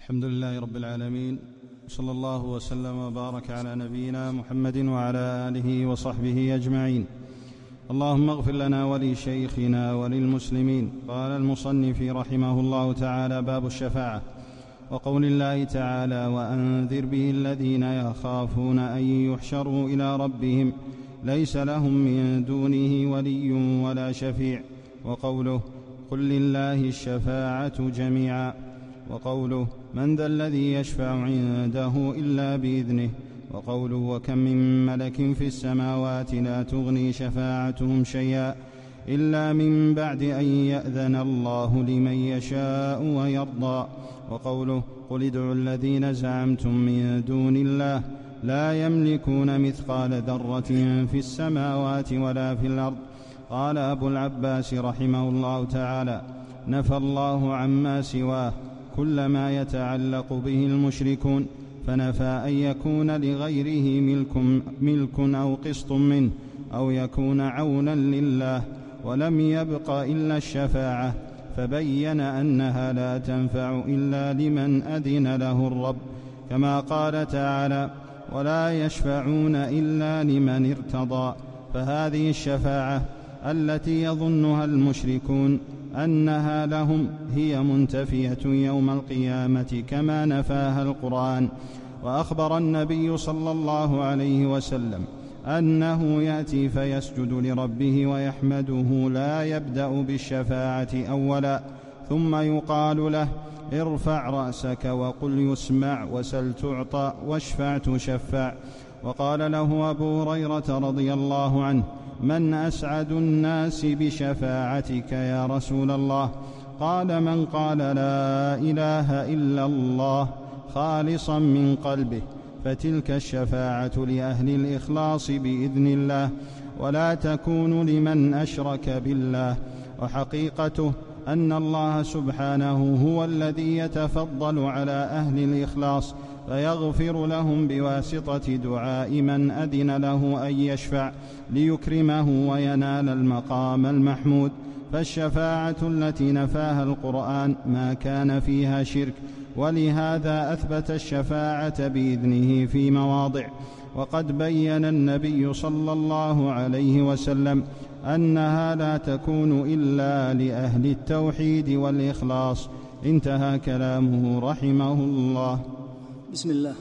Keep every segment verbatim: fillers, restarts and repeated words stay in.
الحمد لله رب العالمين، صلى الله وسلم وبارك على نبينا محمد وعلى آله وصحبه أجمعين. اللهم اغفر لنا ولشيخنا وللمسلمين. قال المصنف رحمه الله تعالى: باب الشفاعة. وقول الله تعالى: وأنذر به الذين يخافون أن يحشروا إلى ربهم ليس لهم من دونه ولي ولا شفيع. وقوله: قل لله الشفاعة جميعا. وقوله: من ذا الذي يشفع عنده إلا بإذنه. وقوله: وكم من ملك في السماوات لا تغني شفاعتهم شيئا إلا من بعد أن يأذن الله لمن يشاء ويرضى. وقوله: قل ادعوا الذين زعمتم من دون الله لا يملكون مثقال ذرة في السماوات ولا في الأرض. قال أبو العباس رحمه الله تعالى: نفى الله عما سواه كل ما يتعلق به المشركون، فنفى أن يكون لغيره ملك, ملك أو قسط منه أو يكون عونا لله، ولم يبق إلا الشفاعة، فبين أنها لا تنفع إلا لمن أذن له الرب، كما قال تعالى: ولا يشفعون إلا لمن ارتضى. فهذه الشفاعة التي يظنها المشركون أنها لهم هي منتفية يوم القيامة كما نفاها القرآن. وأخبر النبي صلى الله عليه وسلم أنه يأتي فيسجد لربه ويحمده، لا يبدأ بالشفاعة أولا، ثم يقال له: ارفع رأسك وقل يسمع وسل تعطى واشفع تشفع. وقال له أبو هريرة رضي الله عنه: من أسعد الناس بشفاعتك يا رسول الله؟ قال: من قال لا إله إلا الله خالصا من قلبه، فتلك الشفاعة لأهل الإخلاص بإذن الله، ولا تكون لمن أشرك بالله. وحقيقته أن الله سبحانه هو الذي يتفضل على أهل الإخلاص فيغفر لهم بواسطة دعاء من أذن له أن يشفع ليكرمه وينال المقام المحمود. فالشفاعة التي نفاها القرآن ما كان فيها شرك، ولهذا أثبت الشفاعة بإذنه في مواضع. وقد بين النبي صلى الله عليه وسلم أنها لا تكون إلا لأهل التوحيد والإخلاص. انتهى كلامه رحمه الله. بسم الله.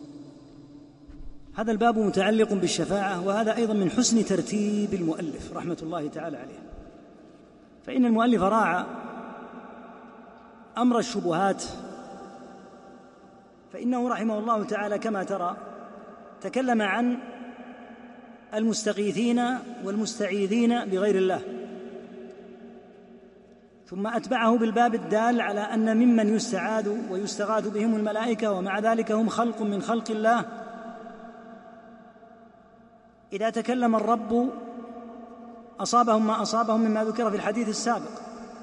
هذا الباب متعلق بالشفاعة، وهذا أيضا من حسن ترتيب المؤلف رحمة الله تعالى عليه، فإن المؤلف راعى أمر الشبهات، فإنه رحمه الله تعالى كما ترى تكلم عن المستغيثين والمستعيذين بغير الله، ثم أتبعه بالباب الدال على أن ممن يستعاذ ويستغاث بهم الملائكة، ومع ذلك هم خلق من خلق الله. إذا تكلم الرب أصابهم ما أصابهم مما ذكر في الحديث السابق،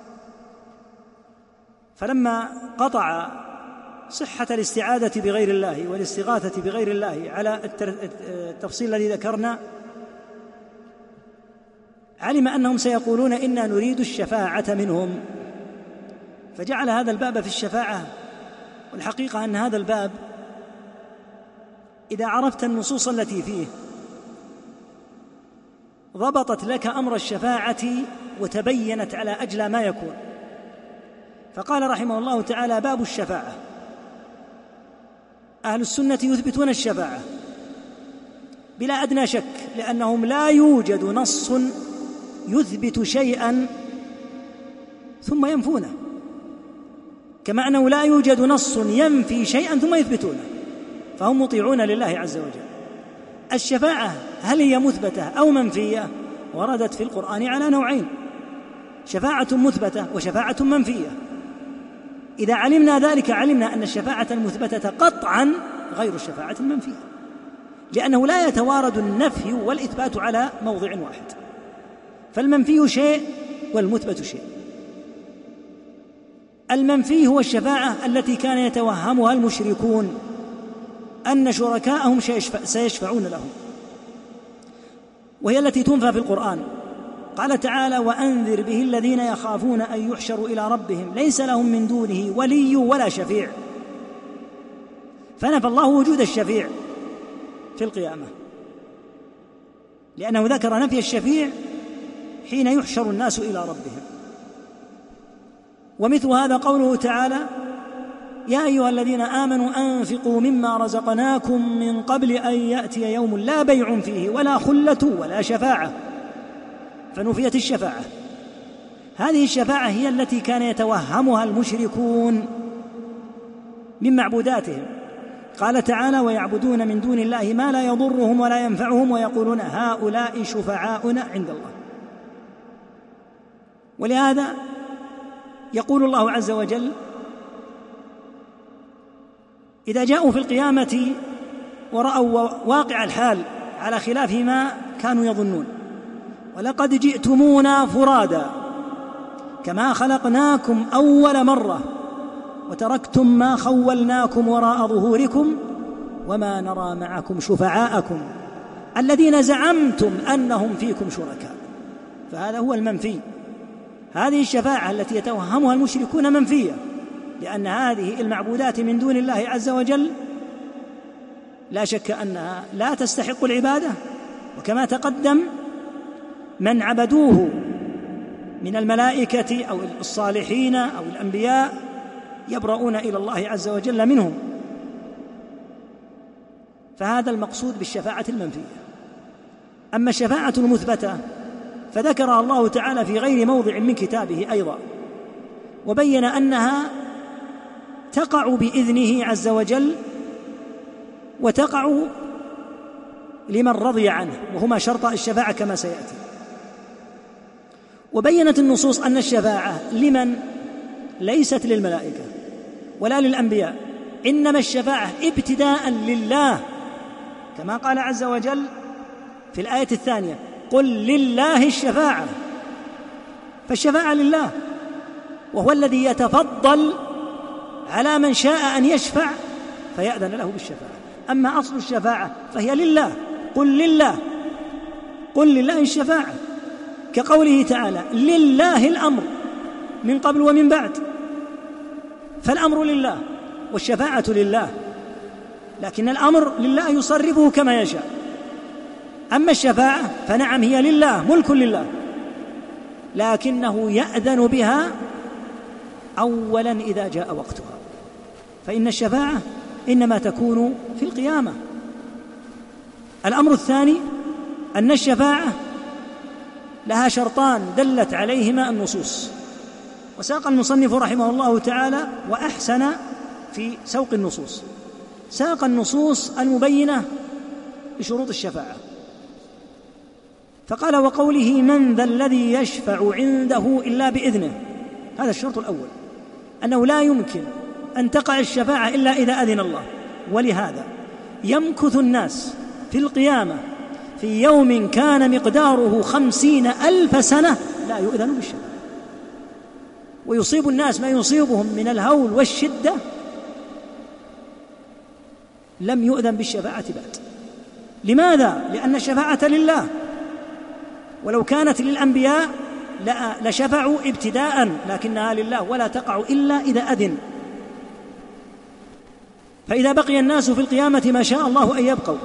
فلما قطع صحة الاستعاذة بغير الله والاستغاثة بغير الله على التفصيل الذي ذكرنا، علم أنهم سيقولون إنا نريد الشفاعة منهم، فجعل هذا الباب في الشفاعة. والحقيقة أن هذا الباب إذا عرفت النصوص التي فيه ضبطت لك أمر الشفاعة وتبينت على أجلى ما يكون. فقال رحمه الله تعالى: باب الشفاعة. أهل السنة يثبتون الشفاعة بلا أدنى شك، لأنهم لا يوجد نص يثبت شيئا ثم ينفونه، كما أنه لا يوجد نص ينفي شيئا ثم يثبتونه، فهم مطيعون لله عز وجل. الشفاعة هل هي مثبتة أو منفية؟ وردت في القرآن على نوعين: شفاعة مثبتة وشفاعة منفية. إذا علمنا ذلك علمنا أن الشفاعة المثبتة قطعا غير الشفاعة المنفية، لأنه لا يتوارد النفي والإثبات على موضع واحد، فالمنفي شيء والمثبت شيء. المنفي هو الشفاعة التي كان يتوهمها المشركون أن شركاءهم سيشفعون لهم، وهي التي تنفى في القرآن. قال تعالى: وأنذر به الذين يخافون أن يحشروا إلى ربهم ليس لهم من دونه ولي ولا شفيع. فنفى الله وجود الشفيع في القيامة، لأنه ذكر نفي الشفيع حين يحشر الناس إلى ربهم. ومثل هذا قوله تعالى: يا أيها الذين آمنوا أنفقوا مما رزقناكم من قبل أن يأتي يوم لا بيع فيه ولا خلة ولا شفاعة، فنفيت الشفاعة. هذه الشفاعة هي التي كان يتوهمها المشركون من معبوداتهم. قال تعالى: ويعبدون من دون الله ما لا يضرهم ولا ينفعهم ويقولون هؤلاء شفعاؤنا عند الله. ولهذا يقول الله عز وجل: إذا جاءوا في القيامة ورأوا واقع الحال على خلاف ما كانوا يظنون: ولقد جئتمونا فرادا كما خلقناكم أول مرة وتركتم ما خولناكم وراء ظهوركم وما نرى معكم شفعاءكم الذين زعمتم أنهم فيكم شركاء. فهذا هو المنفي. هذه الشفاعة التي يتوهمها المشركون منفية، لأن هذه المعبودات من دون الله عز وجل لا شك أنها لا تستحق العبادة. وكما تقدم من عبدوه من الملائكة أو الصالحين أو الأنبياء يبرؤون إلى الله عز وجل منهم. فهذا المقصود بالشفاعة المنفية. أما الشفاعة المثبتة فذكرها الله تعالى في غير موضع من كتابه أيضا، وبين أنها تقع بإذنه عز وجل وتقع لمن رضي عنه، وهما شرطا الشفاعة كما سيأتي. وبينت النصوص أن الشفاعة لمن ليست للملائكة ولا للأنبياء، إنما الشفاعة ابتداء لله، كما قال عز وجل في الآية الثانية: قل لله الشفاعة. فالشفاعة لله، وهو الذي يتفضل على من شاء أن يشفع فيأذن له بالشفاعة. أما أصل الشفاعة فهي لله، قل لله، قل لله الشفاعة، كقوله تعالى: لله الأمر من قبل ومن بعد. فالأمر لله والشفاعة لله، لكن الأمر لله يصرفه كما يشاء. أما الشفاعة فنعم هي لله، ملك لله، لكنه يأذن بها أولا إذا جاء وقتها. فإن الشفاعة إنما تكون في القيامة. الأمر الثاني أن الشفاعة لها شرطان دلت عليهما النصوص، وساق المصنف رحمه الله تعالى وأحسن في سوق النصوص، ساق النصوص المبينة لشروط الشفاعة، فقال: وقوله من ذا الذي يشفع عنده إلا بإذنه. هذا الشرط الأول، أنه لا يمكن أن تقع الشفاعة إلا إذا أذن الله. ولهذا يمكث الناس في القيامة في يوم كان مقداره خمسين ألف سنة لا يؤذن بالشفاعة، ويصيب الناس ما يصيبهم من الهول والشدة لم يؤذن بالشفاعة بعد. لماذا؟ لأن الشفاعة لله، ولو كانت للأنبياء لشفعوا ابتداء، لكنها لله ولا تقع إلا إذا أذن. فإذا بقي الناس في القيامة ما شاء الله أن يبقوا،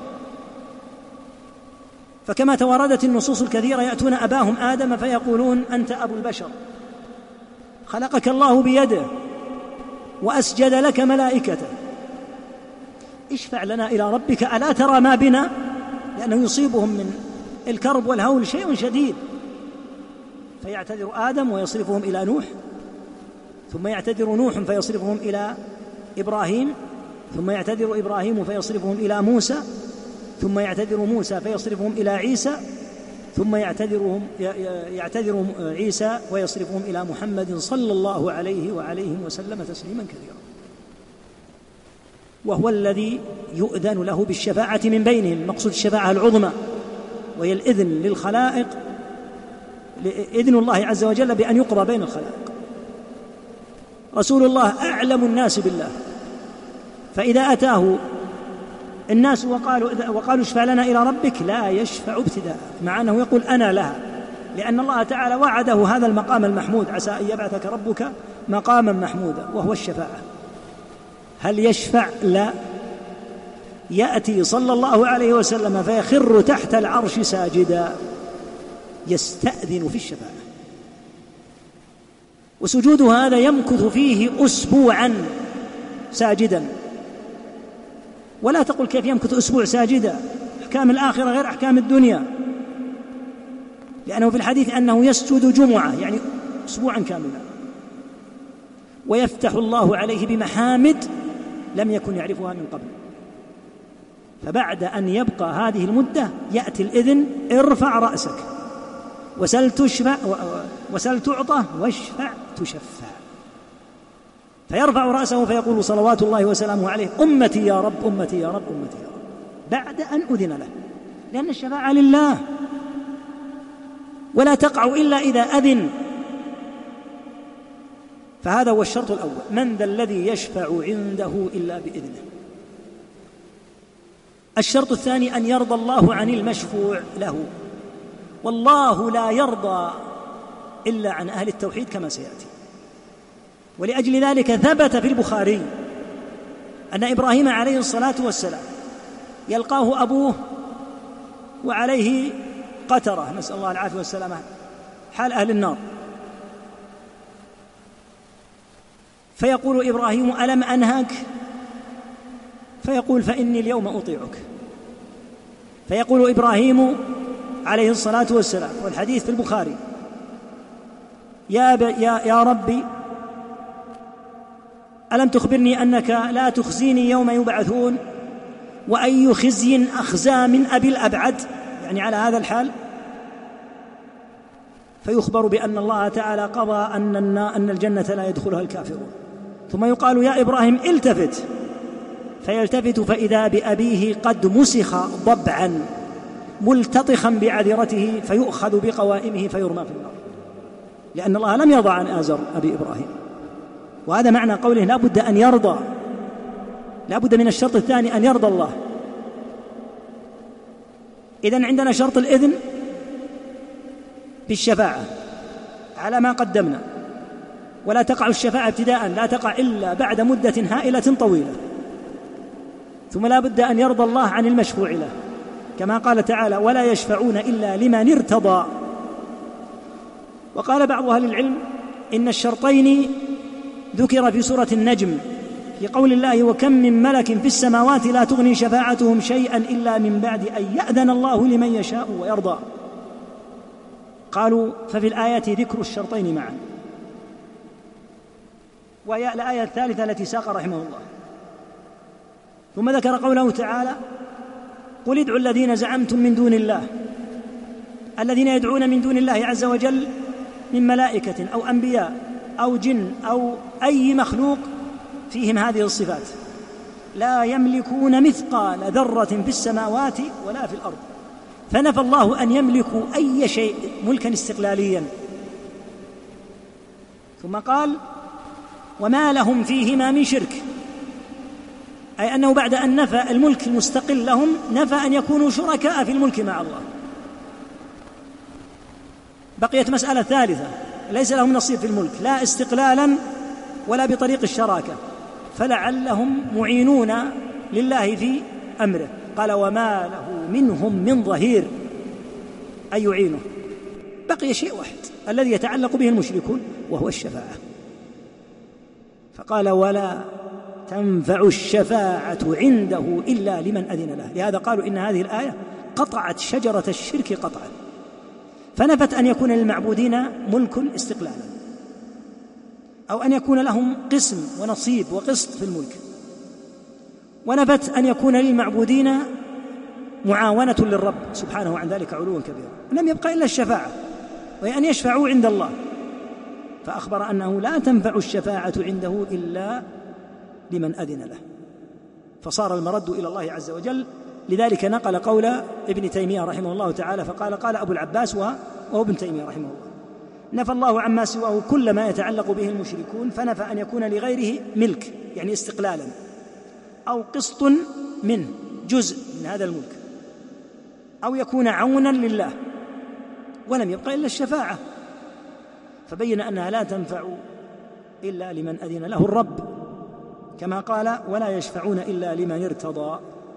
فكما تواردت النصوص الكثيرة يأتون أباهم آدم فيقولون: أنت أبو البشر، خلقك الله بيده وأسجد لك ملائكته، اشفع لنا إلى ربك ألا ترى ما بنا، لأنه يصيبهم من الكرب والهول شيء شديد. فيعتذر آدم ويصرفهم إلى نوح، ثم يعتذر نوح فيصرفهم إلى إبراهيم، ثم يعتذر إبراهيم فيصرفهم إلى موسى، ثم يعتذر موسى فيصرفهم إلى عيسى، ثم يعتذرهم يعتذر عيسى ويصرفهم إلى محمد صلى الله عليه وعليه وسلم تسليما كثيرا. وهو الذي يؤذن له بالشفاعة من بينهم. مقصود الشفاعة العظمى، وهي الإذن للخلائق، إذن الله عز وجل بأن يقضى بين الخلائق. رسول الله أعلم الناس بالله، فإذا أتاه الناس وقالوا, وقالوا اشفع لنا إلى ربك لا يشفع ابتداء، مع أنه يقول أنا لها، لأن الله تعالى وعده هذا المقام المحمود: عسى أن يبعثك ربك مقاما محمودا، وهو الشفاعة. هل يشفع؟ لا. يأتي صلى الله عليه وسلم فيخر تحت العرش ساجدا يستأذن في الشفاعة، وسجود هذا يمكث فيه أسبوعا ساجدا. ولا تقل كيف يمكث أسبوع ساجدا، أحكام الآخرة غير أحكام الدنيا، لأنه في الحديث أنه يسجد جمعة يعني أسبوعا كاملا، ويفتح الله عليه بمحامد لم يكن يعرفها من قبل. فبعد أن يبقى هذه المدة يأتي الإذن: ارفع رأسك وسل تشفع وسل تعطى واشفع تشفع. فيرفع رأسه فيقول صلوات الله وسلامه عليه: أمتي يا رب، أمتي يا رب، أمتي يا رب، بعد أن أذن له، لأن الشفاعة لله ولا تقع إلا إذا أذن. فهذا هو الشرط الأول: من ذا الذي يشفع عنده إلا بإذنه. الشرط الثاني: أن يرضى الله عن المشفوع له، والله لا يرضى إلا عن أهل التوحيد كما سيأتي. ولأجل ذلك ثبت في البخاري أن إبراهيم عليه الصلاة والسلام يلقاه أبوه وعليه قترة، نسأل الله العافية والسلامة، حال أهل النار، فيقول إبراهيم: ألم أنهك؟ فيقول: فإني اليوم أطيعك. فيقول إبراهيم عليه الصلاة والسلام، والحديث في البخاري: يا, يا, يا ربي ألم تخبرني أنك لا تخزيني يوم يبعثون؟ وأي خزي أخزى من أبي الأبعد، يعني على هذا الحال. فيخبر بأن الله تعالى قضى أن أن الجنة لا يدخلها الكافرون. ثم يقال: يا إبراهيم التفت. فيلتفت فإذا بأبيه قد مسخ ضبعا ملتطخا بعذرته، فيؤخذ بقوائمه فيرمى في النار، لأن الله لم يرضى عن آزر أبي إبراهيم. وهذا معنى قوله لا بد أن يرضى، لا بد من الشرط الثاني أن يرضى الله. إذن عندنا شرط الإذن بالشفاعة على ما قدمنا، ولا تقع الشفاعة ابتداء، لا تقع إلا بعد مدة هائلة طويلة. ثم لا بد أن يرضى الله عن المشفوع له، كما قال تعالى: ولا يشفعون إلا لمن ارتضى. وقال بعض أهل العلم إن الشرطين ذكر في سورة النجم في قول الله: وكم من ملك في السماوات لا تغني شفاعتهم شيئا إلا من بعد أن يأذن الله لمن يشاء ويرضى. قالوا: ففي الآية ذكر الشرطين معا. وهي الآية الثالثة التي ساق رحمه الله. ثم ذكر قوله تعالى: قل ادعوا الذين زعمتم من دون الله. الذين يدعون من دون الله عز وجل من ملائكة أو أنبياء أو جن أو أي مخلوق فيهم هذه الصفات لا يملكون مثقال ذرة في السماوات ولا في الأرض. فنفى الله أن يملكوا أي شيء ملكا استقلاليا. ثم قال: وما لهم فيهما من شرك، أي أنه بعد أن نفى الملك المستقل لهم نفى أن يكونوا شركاء في الملك مع الله. بقيت مسألة ثالثة: ليس لهم نصيب في الملك لا استقلالا ولا بطريق الشراكة، فلعلهم معينون لله في أمره. قال: وما له منهم من ظهير، أي يعينه. بقي شيء واحد الذي يتعلق به المشركون وهو الشفاعة، فقال: ولا تنفع الشفاعة عنده إلا لمن أذن له. لهذا قالوا إن هذه الآية قطعت شجرة الشرك قطعا، فنفت أن يكون للمعبودين ملك استقلالا، أو أن يكون لهم قسم ونصيب وقسط في الملك، ونفت أن يكون للمعبودين معاونة للرب سبحانه عن ذلك علوا كبيرا. لم يبقى إلا الشفاعة، وهي أن يشفعوا عند الله. فأخبر أنه لا تنفع الشفاعة عنده إلا لمن أذن له، فصار المرد إلى الله عز وجل. لذلك نقل قول ابن تيمية رحمه الله تعالى فقال: قال أبو العباس وهو ابن تيمية رحمه الله: نفى الله عما سواه كل ما يتعلق به المشركون، فنفى أن يكون لغيره ملك يعني استقلالا أو قسط منه جزء من هذا الملك، أو يكون عونا لله. ولم يبقى إلا الشفاعة، فبين أنها لا تنفع إلا لمن أذن له الرب، كما قال ولا يشفعون إلا لمن ارتضى.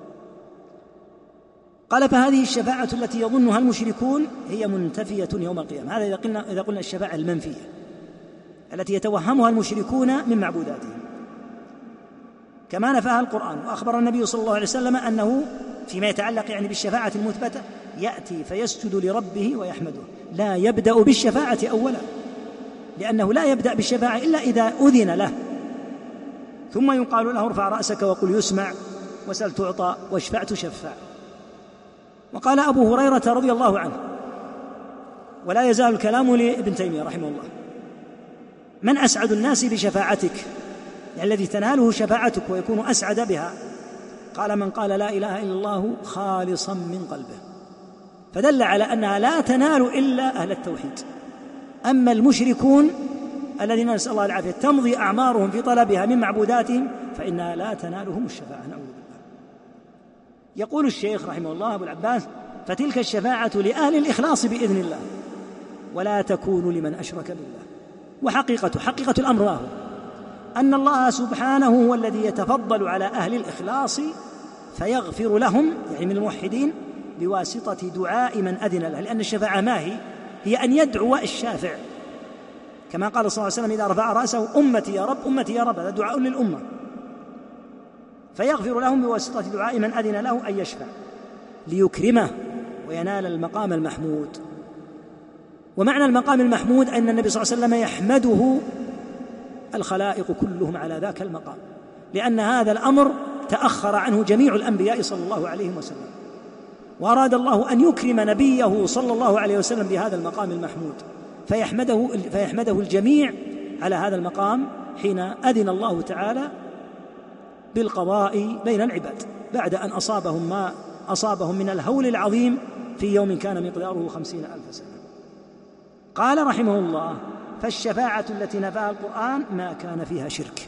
قال فهذه الشفاعة التي يظنها المشركون هي منتفية يوم القيامة. هذا إذا قلنا, إذا قلنا الشفاعة المنفية التي يتوهمها المشركون من معبوداتهم، كما نفاها القرآن. وأخبر النبي صلى الله عليه وسلم أنه فيما يتعلق يعني بالشفاعة المثبتة يأتي فيسجد لربه ويحمده، لا يبدأ بالشفاعة أولا، لأنه لا يبدأ بالشفاعة إلا إذا أذن له، ثم يقال له ارفع رأسك وقل يسمع وسل تعطى واشفع تشفع. وقال أبو هريرة رضي الله عنه، ولا يزال الكلام لابن تيمية رحمه الله: من أسعد الناس بشفاعتك، يعني الذي تناله شفاعتك ويكون أسعد بها؟ قال من قال لا إله إلا الله خالصا من قلبه، فدل على أنها لا تنال إلا أهل التوحيد. أما المشركون الذين نسأل الله العافية تمضي أعمارهم في طلبها من معبوداتهم فإنها لا تنالهم الشفاعة، نعوذ بالله. يقول الشيخ رحمه الله أبو العباس: فتلك الشفاعة لأهل الإخلاص بإذن الله، ولا تكون لمن أشرك بالله. وحقيقة حقيقة الأمر هو أن الله سبحانه هو الذي يتفضل على أهل الإخلاص فيغفر لهم، يعني من الموحدين، بواسطة دعاء من أذن له. لأن الشفاعة ما هي؟ هي أن يدعو الشافع، كما قال صلى الله عليه وسلم إذا رفع رأسه: أمتي يا رب أمتي يا رب، هذا دعاء للأمة، فيغفر لهم بواسطة دعاء من أذن له أن يشفع ليكرمه وينال المقام المحمود. ومعنى المقام المحمود أن النبي صلى الله عليه وسلم يحمده الخلائق كلهم على ذاك المقام، لأن هذا الأمر تأخر عنه جميع الأنبياء صلى الله عليه وسلم، وأراد الله أن يكرم نبيه صلى الله عليه وسلم بهذا المقام المحمود، فيحمده, فيحمده الجميع على هذا المقام حين أذن الله تعالى بالقضاء بين العباد بعد أن أصابهم ما أصابهم من الهول العظيم في يوم كان مقداره خمسين ألف سنة. قال رحمه الله: فالشفاعة التي نفاها القرآن ما كان فيها شرك.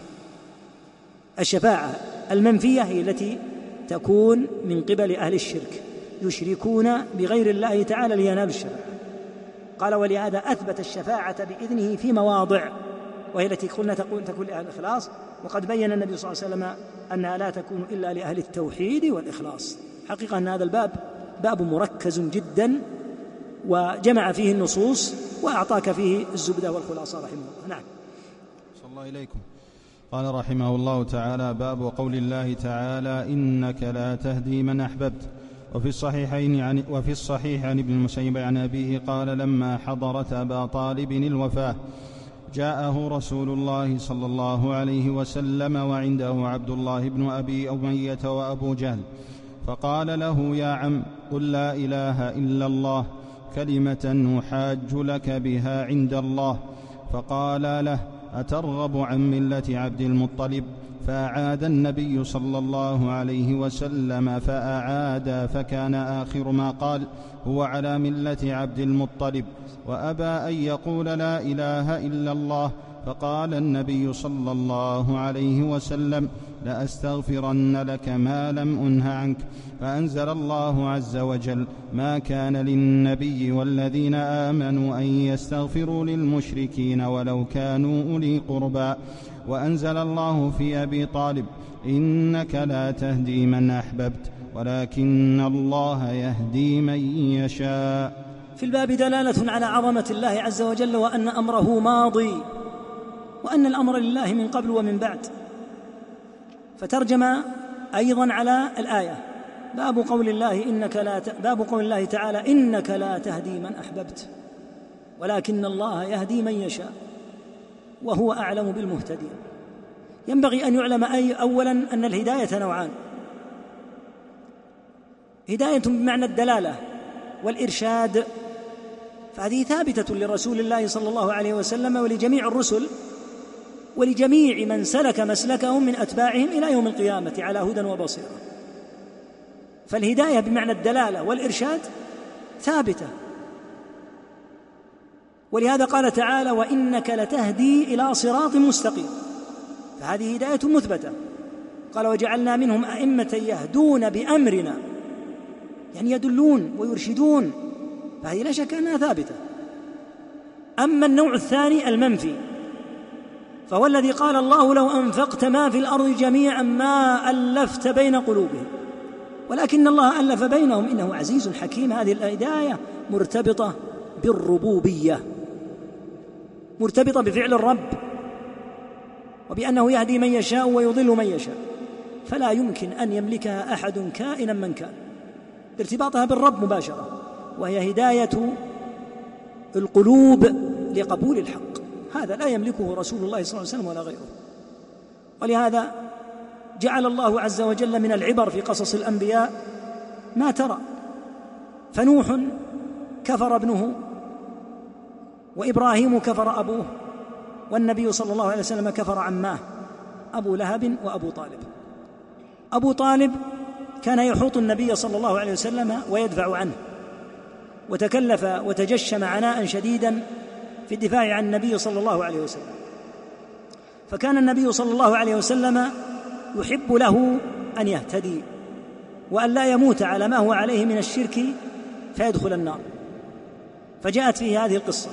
الشفاعة المنفية هي التي تكون من قبل أهل الشرك، يشركون بغير الله تعالى لينالوا الشفاعة. قال: ولهذا أثبت الشفاعة بإذنه في مواضع، وهي التي قلنا تكون تكون لأهل الإخلاص، وقد بين النبي صلى الله عليه وسلم أنها لا تكون إلا لأهل التوحيد والإخلاص. حقيقة أن هذا الباب باب مركز جدا، وجمع فيه النصوص وأعطاك فيه الزبدة والخلاصة رحمه الله. نعم. صلى الله إليكم. قال رحمه الله تعالى: باب قول الله تعالى: إنك لا تهدي من أحببت. وفي الصحيحين عن وفي الصحيح عن ابن المسيب عن أبيه قال: لما حضرت أبا طالب الوفاة جاءه رسول الله صلى الله عليه وسلم وعنده عبد الله بن أبي أمية وأبو جهل، فقال له: يا عم، قل لا إله إلا الله كلمة أحاج لك بها عند الله. فقال له: أترغب عن ملة عبد المطلب؟ فأعاد النبي صلى الله عليه وسلم فأعاد، فكان آخر ما قال: هو على ملة عبد المطلب. وأبى أن يقول لا إله إلا الله. فقال النبي صلى الله عليه وسلم: لأستغفرن لك ما لم أنه عنك. فأنزل الله عز وجل: ما كان للنبي والذين آمنوا أن يستغفروا للمشركين ولو كانوا أولي قربى. وأنزل الله في أبي طالب: إنك لا تهدي من أحببت ولكن الله يهدي من يشاء. في الباب دلالة على عظمة الله عز وجل، وأن أمره ماضي، وأن الأمر لله من قبل ومن بعد. فترجم أيضا على الآية: باب قول الله إنك لا ت... باب قول الله تعالى: إنك لا تهدي من أحببت ولكن الله يهدي من يشاء وهو أعلم بالمهتدين. ينبغي أن يعلم أي أولا أن الهداية نوعان: هداية بمعنى الدلالة والإرشاد، فهذه ثابتة لرسول الله صلى الله عليه وسلم ولجميع الرسل ولجميع من سلك مسلكهم من أتباعهم إلى يوم القيامة على هدى وبصيرة. فالهداية بمعنى الدلالة والإرشاد ثابتة، ولهذا قال تعالى: وإنك لتهدي إلى صراط مستقيم، فهذه هداية مثبتة. قال: وجعلنا منهم أئمة يهدون بأمرنا، يعني يدلون ويرشدون، فهذه لا شك أنها ثابتة. أما النوع الثاني المنفي، فهو الذي قال الله لو أنفقت ما في الأرض جميعا ما ألفت بين قلوبهم ولكن الله ألف بينهم إنه عزيز حكيم. هذه الهداية مرتبطة بالربوبية، مرتبطة بفعل الرب وبأنه يهدي من يشاء ويضل من يشاء، فلا يمكن أن يملكها أحد كائنا من كان، ارتباطها بالرب مباشرة، وهي هداية القلوب لقبول الحق. هذا لا يملكه رسول الله صلى الله عليه وسلم ولا غيره. ولهذا جعل الله عز وجل من العبر في قصص الأنبياء ما ترى، فنوح كفر ابنه، وإبراهيم كفر أبوه، والنبي صلى الله عليه وسلم كفر عماه أبو لهب وأبو طالب. أبو طالب كان يحوط النبي صلى الله عليه وسلم ويدفع عنه، وتكلف وتجشم عناء شديدا في الدفاع عن النبي صلى الله عليه وسلم، فكان النبي صلى الله عليه وسلم يحب له أن يهتدي وأن لا يموت على ما هو عليه من الشرك فيدخل النار. فجاءت فيه هذه القصة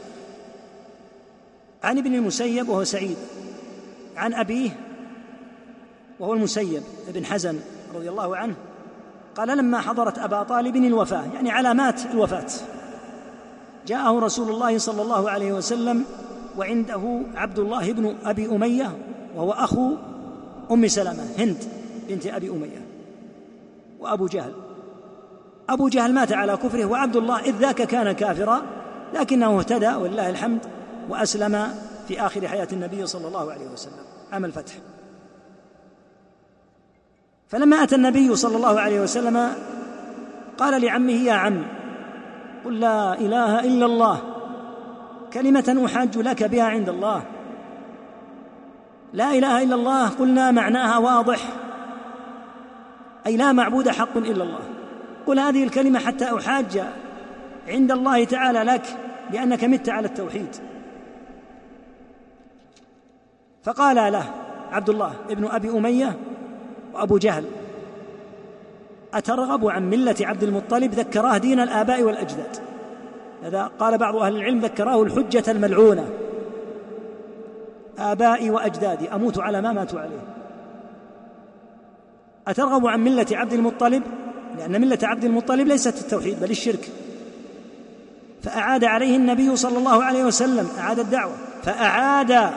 عن ابن المسيب وهو سعيد، عن أبيه وهو المسيب ابن حزن رضي الله عنه، قال لما حضرت أبا طالب الوفاة، يعني علامات الوفاة، جاءه رسول الله صلى الله عليه وسلم وعنده عبد الله بن أبي أمية وهو أخو أم سلمة هند بنت أبي أمية، وأبو جهل. أبو جهل مات على كفره، وعبد الله إذ ذاك كان كافرا لكنه اهتدى ولله الحمد وأسلم في آخر حياة النبي صلى الله عليه وسلم عام الفتح. فلما أتى النبي صلى الله عليه وسلم قال لعمه يا عم قل لا إله إلا الله كلمة أحاج لك بها عند الله. لا إله إلا الله قلنا معناها واضح، أي لا معبود حق إلا الله. قل هذه الكلمة حتى أحاج عند الله تعالى لك بأنك مت على التوحيد. فقال له عبد الله ابن أبي أمية وأبو جهل أترغب عن ملة عبد المطلب؟ ذكراه دين الآباء والأجداد. هذا قال بعض أهل العلم ذكراه الحجة الملعونة، آبائي وأجدادي أموت على ما ماتوا عليه. أترغب عن ملة عبد المطلب؟ لأن ملة عبد المطلب ليست التوحيد بل الشرك. فأعاد عليه النبي صلى الله عليه وسلم، أعاد الدعوة فأعاد،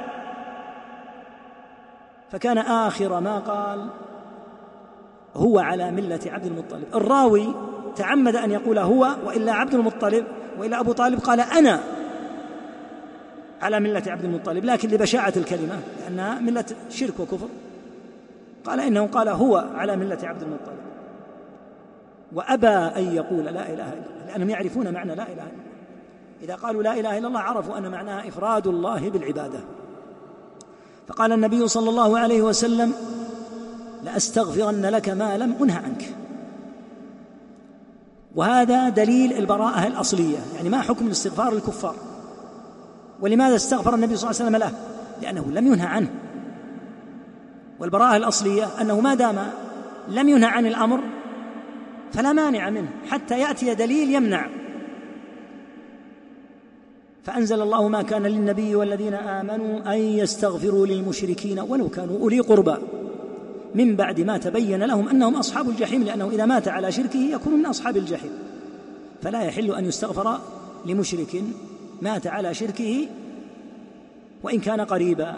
فكان آخر ما قال هو على ملة عبد المطلب. الراوي تعمد أن يقول هو، وإلا عبد المطلب وإلا أبو طالب قال أنا على ملة عبد المطلب، لكن لبشاعة الكلمة لأنها ملة شرك وكفر قال إنه قال هو على ملة عبد المطلب، وأبى أن يقول لا إله إلا الله لأنهم يعرفون معنى لا إله إلا الله. إذا قالوا لا إله إلا الله عرفوا أن معناها إفراد الله بالعبادة. فقال النبي صلى الله عليه وسلم لأستغفرن لك ما لم أنه عنك. وهذا دليل البراءة الأصلية، يعني ما حكم الاستغفار للكفار. ولماذا استغفر النبي صلى الله عليه وسلم له؟ لأنه لم ينهى عنه. والبراءة الأصلية أنه ما دام لم ينهى عن الأمر فلا مانع منه حتى يأتي دليل يمنع. فأنزل الله ما كان للنبي والذين آمنوا أن يستغفروا للمشركين ولو كانوا أولي قربى من بعد ما تبين لهم أنهم أصحاب الجحيم، لأنه إذا مات على شركه يكون من أصحاب الجحيم. فلا يحل أن يستغفر لمشرك مات على شركه وإن كان قريبا.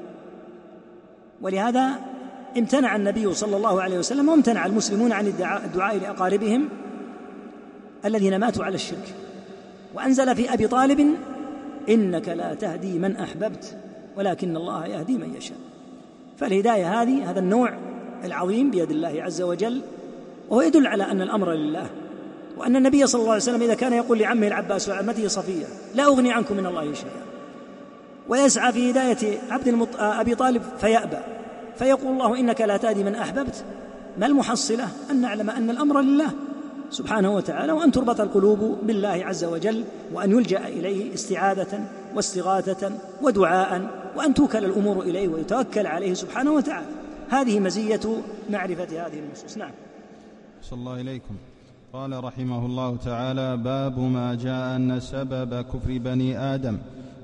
ولهذا امتنع النبي صلى الله عليه وسلم وامتنع المسلمون عن الدعاء لأقاربهم الذين ماتوا على الشرك. وأنزل في أبي طالب إنك لا تهدي من أحببت ولكن الله يهدي من يشاء. فالهداية هذه هذا النوع العظيم بيد الله عز وجل، وهو يدل على أن الأمر لله، وأن النبي صلى الله عليه وسلم إذا كان يقول لعمه العباس وعمته صفية لا أغني عنكم من الله شيئا، ويسعى في هداية عبد المط... أبي طالب فيأبى، فيقول الله إنك لا تهدي من أحببت. ما المحصلة؟ أن نعلم أن الأمر لله سبحانه وتعالى، وأن تربط القلوب بالله عز وجل، وأن يلجأ إليه استعاذة واستغاثة ودعاء، وأن توكل الأمور إليه ويتوكل عليه سبحانه وتعالى. هذه مزية معرفة هذه النصوص. نعم. صلى الله إليكم. قال رحمه الله تعالى: باب ما جاء أن سبب كفر بني آدم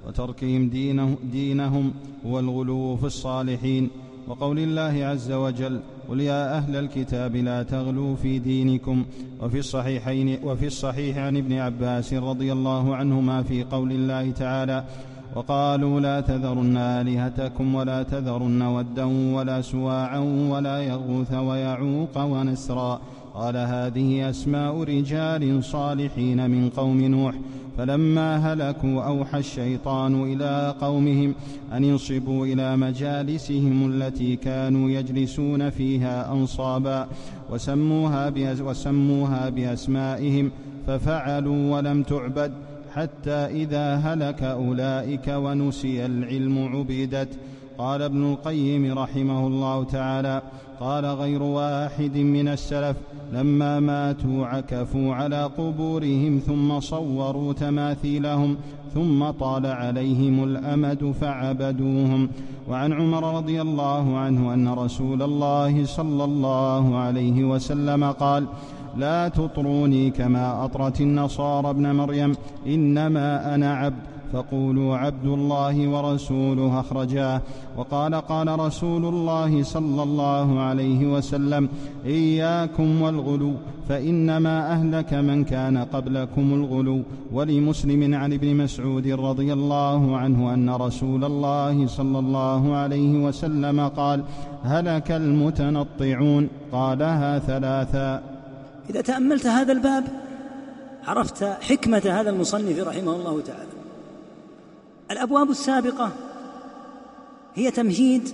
وتركهم دينه دينهم هو الغلو في الصالحين. وقول الله عز وجل: قل يا أهل الكتاب لا تغلوا في دينكم. وفي الصحيحين وفي الصحيح عن ابن عباس رضي الله عنهما في قول الله تعالى: وقالوا لا تذرن آلهتكم ولا تذرن ودا ولا سواعا ولا يغوث ويعوق ونسرا. قال: هذه أسماء رجال صالحين من قوم نوح، فلما هلكوا أوحى الشيطان إلى قومهم أن ينصبوا إلى مجالسهم التي كانوا يجلسون فيها أنصابا وسموها, وسموها بأسمائهم، ففعلوا ولم تعبد، حتى إذا هلك أولئك ونسي العلم عبدت. قال ابن القيم رحمه الله تعالى: قال غير واحد من السلف: لما ماتوا عكفوا على قبورهم ثم صوروا تماثيلهم ثم طال عليهم الأمد فعبدوهم. وعن عمر رضي الله عنه أن رسول الله صلى الله عليه وسلم قال: لا تطروني كما أطرت النصارى ابن مريم، إنما أنا عبد، فقولوا عبد الله ورسوله، أخرجاه. وقال: قال رسول الله صلى الله عليه وسلم: إياكم والغلو، فإنما أهلك من كان قبلكم الغلو. ولمسلم عن ابن مسعود رضي الله عنه أن رسول الله صلى الله عليه وسلم قال: هلك المتنطعون. قالها ثلاثا. إذا تأملت هذا الباب عرفت حكمة هذا المصنف رحمه الله تعالى. الأبواب السابقة هي تمهيد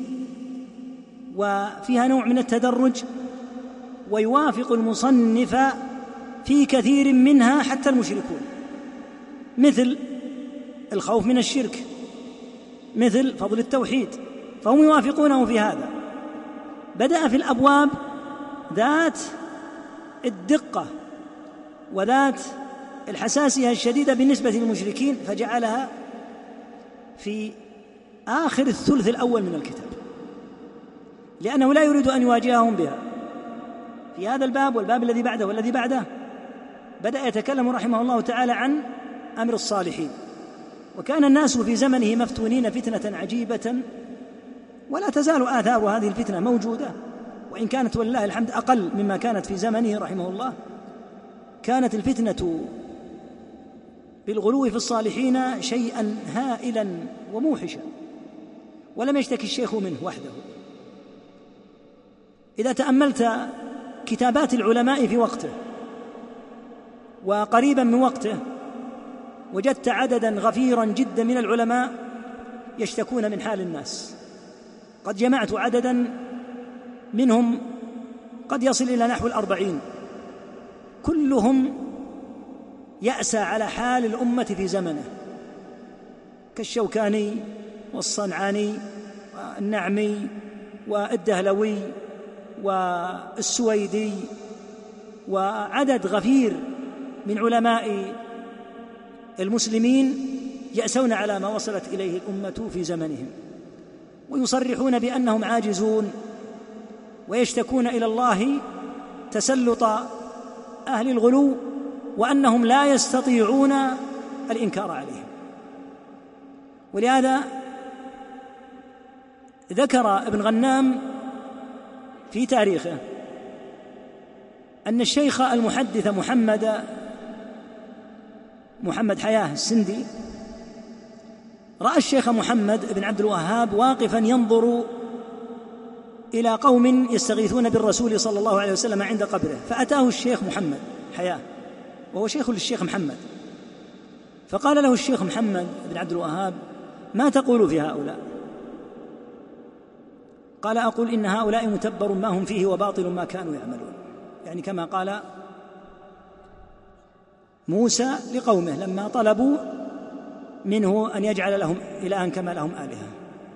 وفيها نوع من التدرج، ويوافق المصنف في كثير منها حتى المشركون، مثل الخوف من الشرك، مثل فضل التوحيد، فهم يوافقونه في هذا. بدأ في الأبواب ذات الدقة وذات الحساسية الشديدة بالنسبة للمشركين، فجعلها في آخر الثلث الأول من الكتاب، لأنه لا يريد أن يواجههم بها. في هذا الباب والباب الذي بعده والذي بعده بدأ يتكلم رحمه الله تعالى عن أمر الصالحين. وكان الناس في زمنه مفتونين فتنة عجيبة، ولا تزال آثار هذه الفتنة موجودة، وإن كانت ولله الحمد أقل مما كانت في زمنه رحمه الله. كانت الفتنة بالغلو في الصالحين شيئا هائلا وموحشا، ولم يشتكي الشيخ منه وحده. إذا تأملت كتابات العلماء في وقته وقريبا من وقته وجدت عددا غفيرا جدا من العلماء يشتكون من حال الناس. قد جمعت عددا منهم قد يصل إلى نحو الأربعين، كلهم يأسى على حال الأمة في زمنه، كالشوكاني والصنعاني والنعمي والدهلوي والسويدي وعدد غفير من علماء المسلمين يأسون على ما وصلت إليه الأمة في زمنهم، ويصرحون بأنهم عاجزون، ويشتكون إلى الله تسلط أهل الغلو، وأنهم لا يستطيعون الإنكار عليهم. ولهذا ذكر ابن غنام في تاريخه أن الشيخ المحدث محمد محمد حياه السندي رأى الشيخ محمد بن عبد الوهاب واقفا ينظر إلى قوم يستغيثون بالرسول صلى الله عليه وسلم عند قبره، فأتاه الشيخ محمد حياه وهو شيخ للشيخ محمد، فقال له الشيخ محمد بن عبد الوهاب: ما تقول في هؤلاء؟ قال: أقول إن هؤلاء متبر ما هم فيه وباطل ما كانوا يعملون، يعني كما قال موسى لقومه لما طلبوا منه أن يجعل لهم إلها كما لهم آلهة.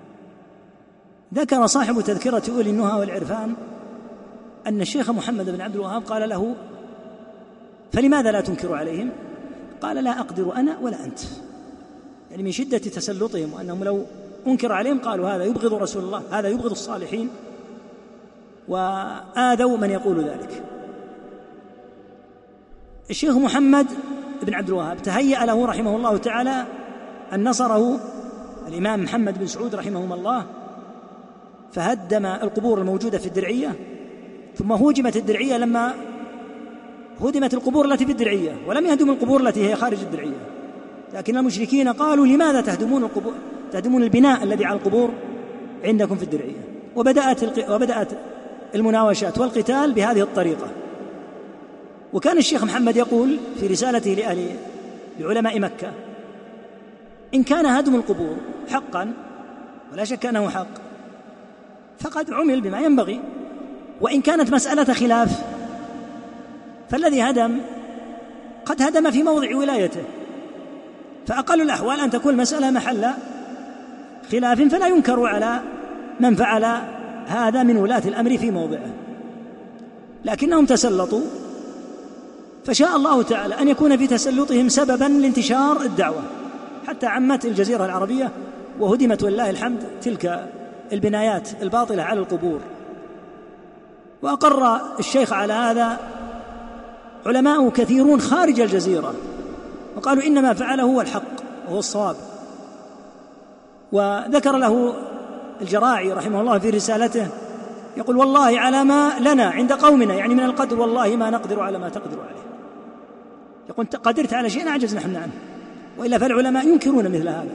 ذكر صاحب تذكرة أولي النهى والعرفان أن الشيخ محمد بن عبد الوهاب قال له: فلماذا لا تنكر عليهم؟ قال: لا أقدر أنا ولا أنت، يعني من شدة تسلطهم، وأنهم لو أنكر عليهم قالوا هذا يبغض رسول الله، هذا يبغض الصالحين، وآذوا من يقول ذلك. الشيخ محمد بن عبد الوهاب تهيأ له رحمه الله تعالى أن نصره الإمام محمد بن سعود رحمه الله فهدم القبور الموجودة في الدرعية، ثم هوجمت الدرعية لما هدمت القبور التي في الدرعية، ولم يهدم القبور التي هي خارج الدرعية. لكن المشركين قالوا لماذا تهدمون القبور، تهدمون البناء الذي على القبور عندكم في الدرعية؟ وبدأت وبدأت المناوشات والقتال بهذه الطريقة. وكان الشيخ محمد يقول في رسالته لأهل لعلماء مكة: إن كان هدم القبور حقا، ولا شك أنه حق، فقد عمل بما ينبغي، وإن كانت مسألة خلاف فالذي هدم قد هدم في موضع ولايته، فأقل الأحوال أن تكون المسألة محل خلاف، فلا ينكر على من فعل هذا من ولاة الأمر في موضعه. لكنهم تسلطوا، فشاء الله تعالى أن يكون في تسلطهم سببا لانتشار الدعوة حتى عمت الجزيرة العربية، وهدمت ولله الحمد تلك البنايات الباطلة على القبور. وأقر الشيخ على هذا علماء كثيرون خارج الجزيرة، وقالوا إنما فعله هو الحق وهو الصواب. وذكر له الجراعي رحمه الله في رسالته يقول: والله على ما لنا عند قومنا، يعني من القدر، والله ما نقدر على ما تقدر عليه. يقول: قدرت على شيء عجزنا نحن عنه، وإلا فالعلماء ينكرون مثل هذا.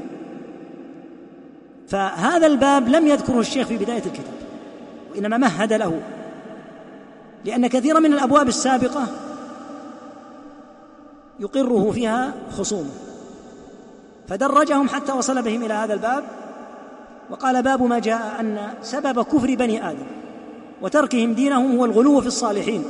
فهذا الباب لم يذكره الشيخ في بداية الكتاب، وإنما مهد له، لأن كثيرا من الأبواب السابقة يقره فيها خصومه، فدرجهم حتى وصل بهم إلى هذا الباب، وقال: باب ما جاء أن سبب كفر بني آدم وتركهم دينهم هو الغلو في الصالحين،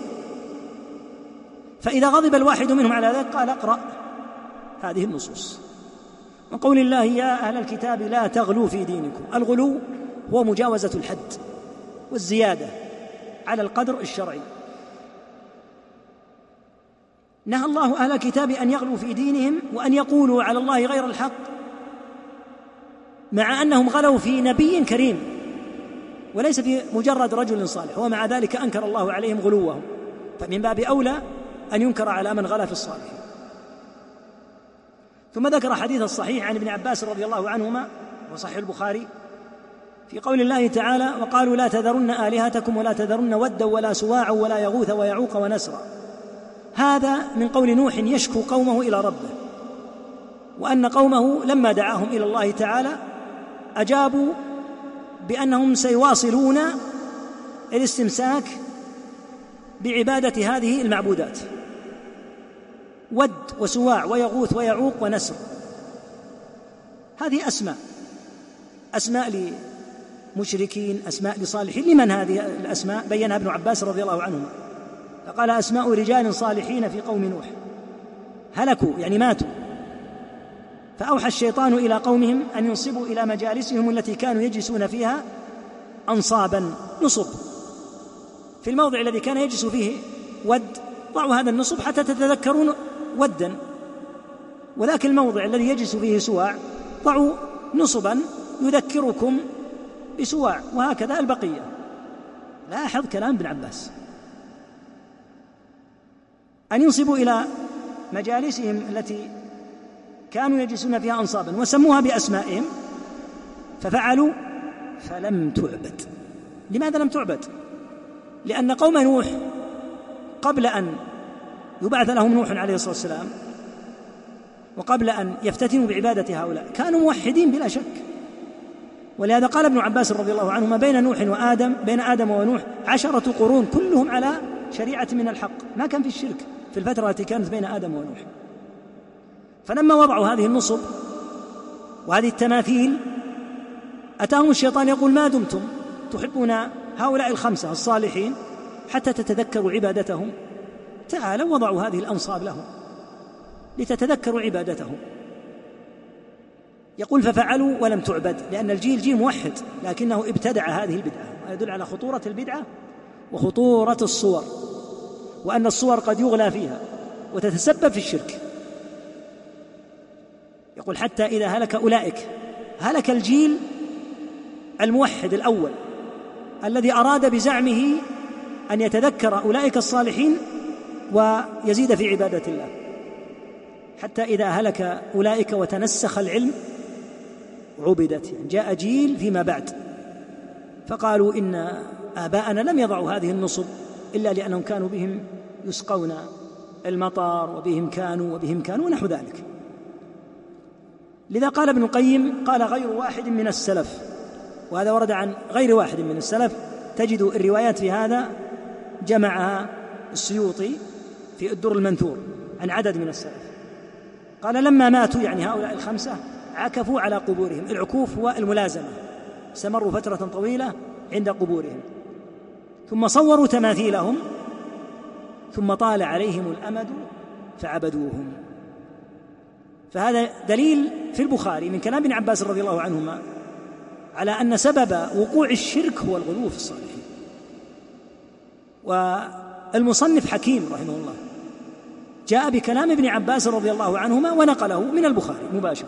فإذا غضب الواحد منهم على ذلك قال: اقرأ هذه النصوص. وقول الله: يا أهل الكتاب لا تغلوا في دينكم. الغلو هو مجاوزة الحد والزيادة على القدر الشرعي. نهى الله أهل الكتاب أن يغلوا في دينهم وأن يقولوا على الله غير الحق، مع أنهم غلوا في نبي كريم وليس في مجرد رجل صالح، ومع ذلك أنكر الله عليهم غلوهم، فمن باب أولى أن ينكر على من غلا في الصالحين. ثم ذكر حديث الصحيح عن ابن عباس رضي الله عنهما وصحيح البخاري في قول الله تعالى: وقالوا لا تذرن آلهتكم ولا تذرن ودا ولا سواع ولا يغوث ويعوق ونسرا. هذا من قول نوح يشكو قومه إلى ربه، وأن قومه لما دعاهم إلى الله تعالى أجابوا بأنهم سيواصلون الاستمساك بعبادة هذه المعبودات: ود وسواع ويغوث ويعوق ونسر. هذه أسماء أسماء لمشركين، أسماء لصالحين. لمن هذه الأسماء؟ بينها ابن عباس رضي الله عنهما، فقال: أسماء رجال صالحين في قوم نوح هلكوا، يعني ماتوا، فأوحى الشيطان إلى قومهم أن ينصبوا إلى مجالسهم التي كانوا يجلسون فيها أنصابا، نصب في الموضع الذي كان يجلس فيه ود، ضعوا هذا النصب حتى تتذكرون ودا، وذاك الموضع الذي يجلس فيه سواع ضعوا نصبا يذكركم بسواع، وهكذا البقية. لاحظ كلام ابن عباس: أن ينصبوا إلى مجالسهم التي كانوا يجلسون فيها أنصابا وسموها بأسمائهم، ففعلوا فلم تعبد. لماذا لم تعبد؟ لأن قوم نوح قبل أن يبعث لهم نوح عليه الصلاة والسلام وقبل أن يفتتنوا بعبادة هؤلاء كانوا موحدين بلا شك. ولهذا قال ابن عباس رضي الله عنه: ما بين نوح وآدم بين آدم ونوح عشرة قرون كلهم على شريعة من الحق، ما كان في الشرك في الفترة التي كانت بين آدم ونوح. فلما وضعوا هذه النصب وهذه التماثيل أتاهم الشيطان يقول: ما دمتم تحبون هؤلاء الخمسة الصالحين حتى تتذكروا عبادتهم، تعالوا وضعوا هذه الأنصاب لهم لتتذكروا عبادتهم. يقول: ففعلوا ولم تعبد، لأن الجيل جيل موحد لكنه ابتدع هذه البدعة. ويدل على خطورة البدعة وخطورة الصور، وأن الصور قد يغلى فيها وتتسبب في الشرك. يقول: حتى إذا هلك أولئك، هلك الجيل الموحد الأول الذي أراد بزعمه أن يتذكر أولئك الصالحين ويزيد في عبادة الله. حتى إذا هلك أولئك وتنسخ العلم عبدت، يعني جاء جيل فيما بعد فقالوا إن آباءنا لم يضعوا هذه النصب إلا لأنهم كانوا بهم يسقون المطر وبهم كانوا وبهم كانوا ونحو ذلك. لذا قال ابن القيم قال غير واحد من السلف، وهذا ورد عن غير واحد من السلف، تجد الروايات في هذا جمعها السيوطي في الدر المنثور عن عدد من السلف. قال لما ماتوا يعني هؤلاء الخمسة عكفوا على قبورهم، العكوف هو الملازمة، استمروا فترة طويلة عند قبورهم، ثم صوروا تماثيلهم، ثم طال عليهم الأمد فعبدوهم. فهذا دليل في البخاري من كلام ابن عباس رضي الله عنهما على أن سبب وقوع الشرك هو الغلو في الصالحين. والمصنف حكيم رحمه الله جاء بكلام ابن عباس رضي الله عنهما ونقله من البخاري مباشرة،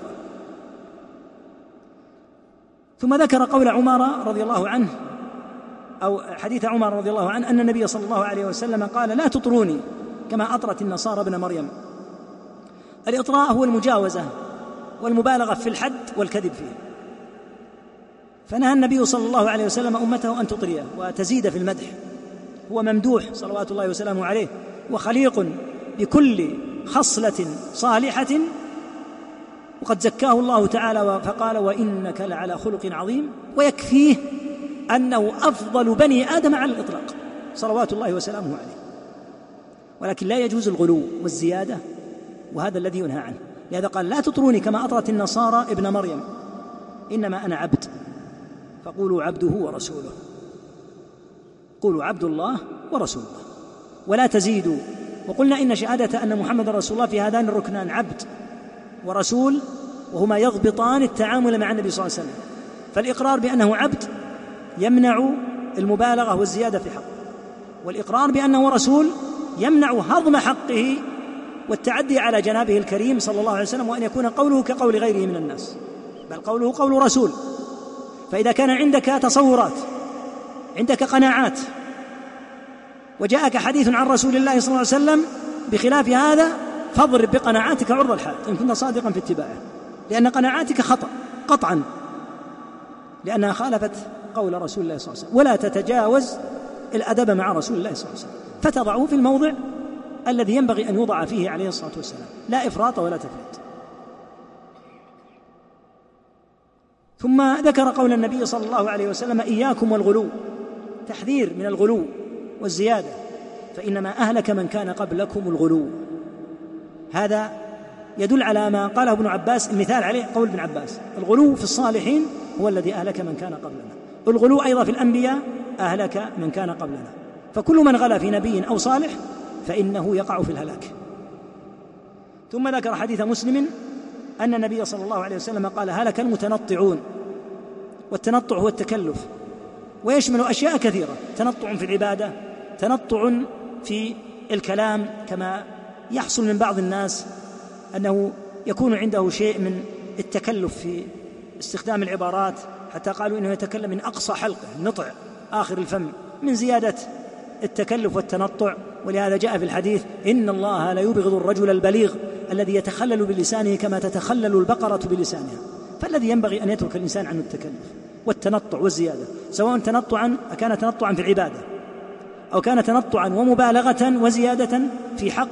ثم ذكر قول عمر رضي الله عنه أو حديث عمر رضي الله عنه أن النبي صلى الله عليه وسلم قال لا تطروني كما أطرت النصارى ابن مريم. الإطراء هو المجاوزة والمبالغة في الحد والكذب فيه، فنهى النبي صلى الله عليه وسلم أمته أن تطريه وتزيد في المدح. هو ممدوح صلوات الله وسلامه عليه وخليق بكل خصلة صالحة، وقد زكاه الله تعالى فقال وإنك لعلى خلق عظيم، ويكفيه أنه أفضل بني آدم على الإطلاق صلوات الله وسلامه عليه. ولكن لا يجوز الغلو والزيادة، وهذا الذي ينهى عنه. لهذا قال لا تطروني كما أطرت النصارى ابن مريم، إنما أنا عبد فقولوا عبده ورسوله، قولوا عبد الله ورسول الله ولا تزيدوا. وقلنا إن شهادة أن محمد رسول الله في هذان الركنان عبد ورسول، وهما يضبطان التعامل مع النبي صلى الله عليه وسلم. فالإقرار بأنه عبد يمنع المبالغة والزيادة في حقه، والإقرار بأنه رسول يمنع هضم حقه والتعدي على جنابه الكريم صلى الله عليه وسلم، وأن يكون قوله كقول غيره من الناس، بل قوله قول رسول. فإذا كان عندك تصورات، عندك قناعات، وجاءك حديث عن رسول الله صلى الله عليه وسلم بخلاف هذا، فاضرب بقناعاتك عرض الحائط إن كنت صادقا في اتباعه، لأن قناعاتك خطأ قطعا، لأنها خالفت قول رسول الله صلى الله عليه وسلم. ولا تتجاوز الأدب مع رسول الله صلى الله عليه وسلم، فتضعه في الموضع الذي ينبغي أن يوضع فيه عليه الصلاة والسلام، لا إفراط ولا تفريط. ثم ذكر قول النبي صلى الله عليه وسلم إياكم والغلو، تحذير من الغلو والزيادة، فإنما أهلك من كان قبلكم الغلو. هذا يدل على ما قاله ابن عباس، المثال عليه قول ابن عباس الغلو في الصالحين هو الذي أهلك من كان قبلنا، الغلو أيضا في الأنبياء أهلك من كان قبلنا، فكل من غلا في نبي أو صالح فإنه يقع في الهلاك. ثم ذكر حديث مسلم أن النبي صلى الله عليه وسلم قال هلك المتنطعون، والتنطع هو التكلف، ويشمل أشياء كثيرة، تنطع في العبادة، تنطع في الكلام، كما يحصل من بعض الناس أنه يكون عنده شيء من التكلف في استخدام العبارات، حتى قالوا إنه يتكلم من أقصى حلقه، نطع آخر الفم، من زيادة التكلف والتنطع. ولهذا جاء في الحديث إن الله لا يبغض الرجل البليغ الذي يتخلل بلسانه كما تتخلل البقرة بلسانها. فالذي ينبغي أن يترك الإنسان عن التكلف والتنطع والزيادة، سواء تنطعا كان تنطعا في العبادة أو كان تنطعا ومبالغة وزيادة في حق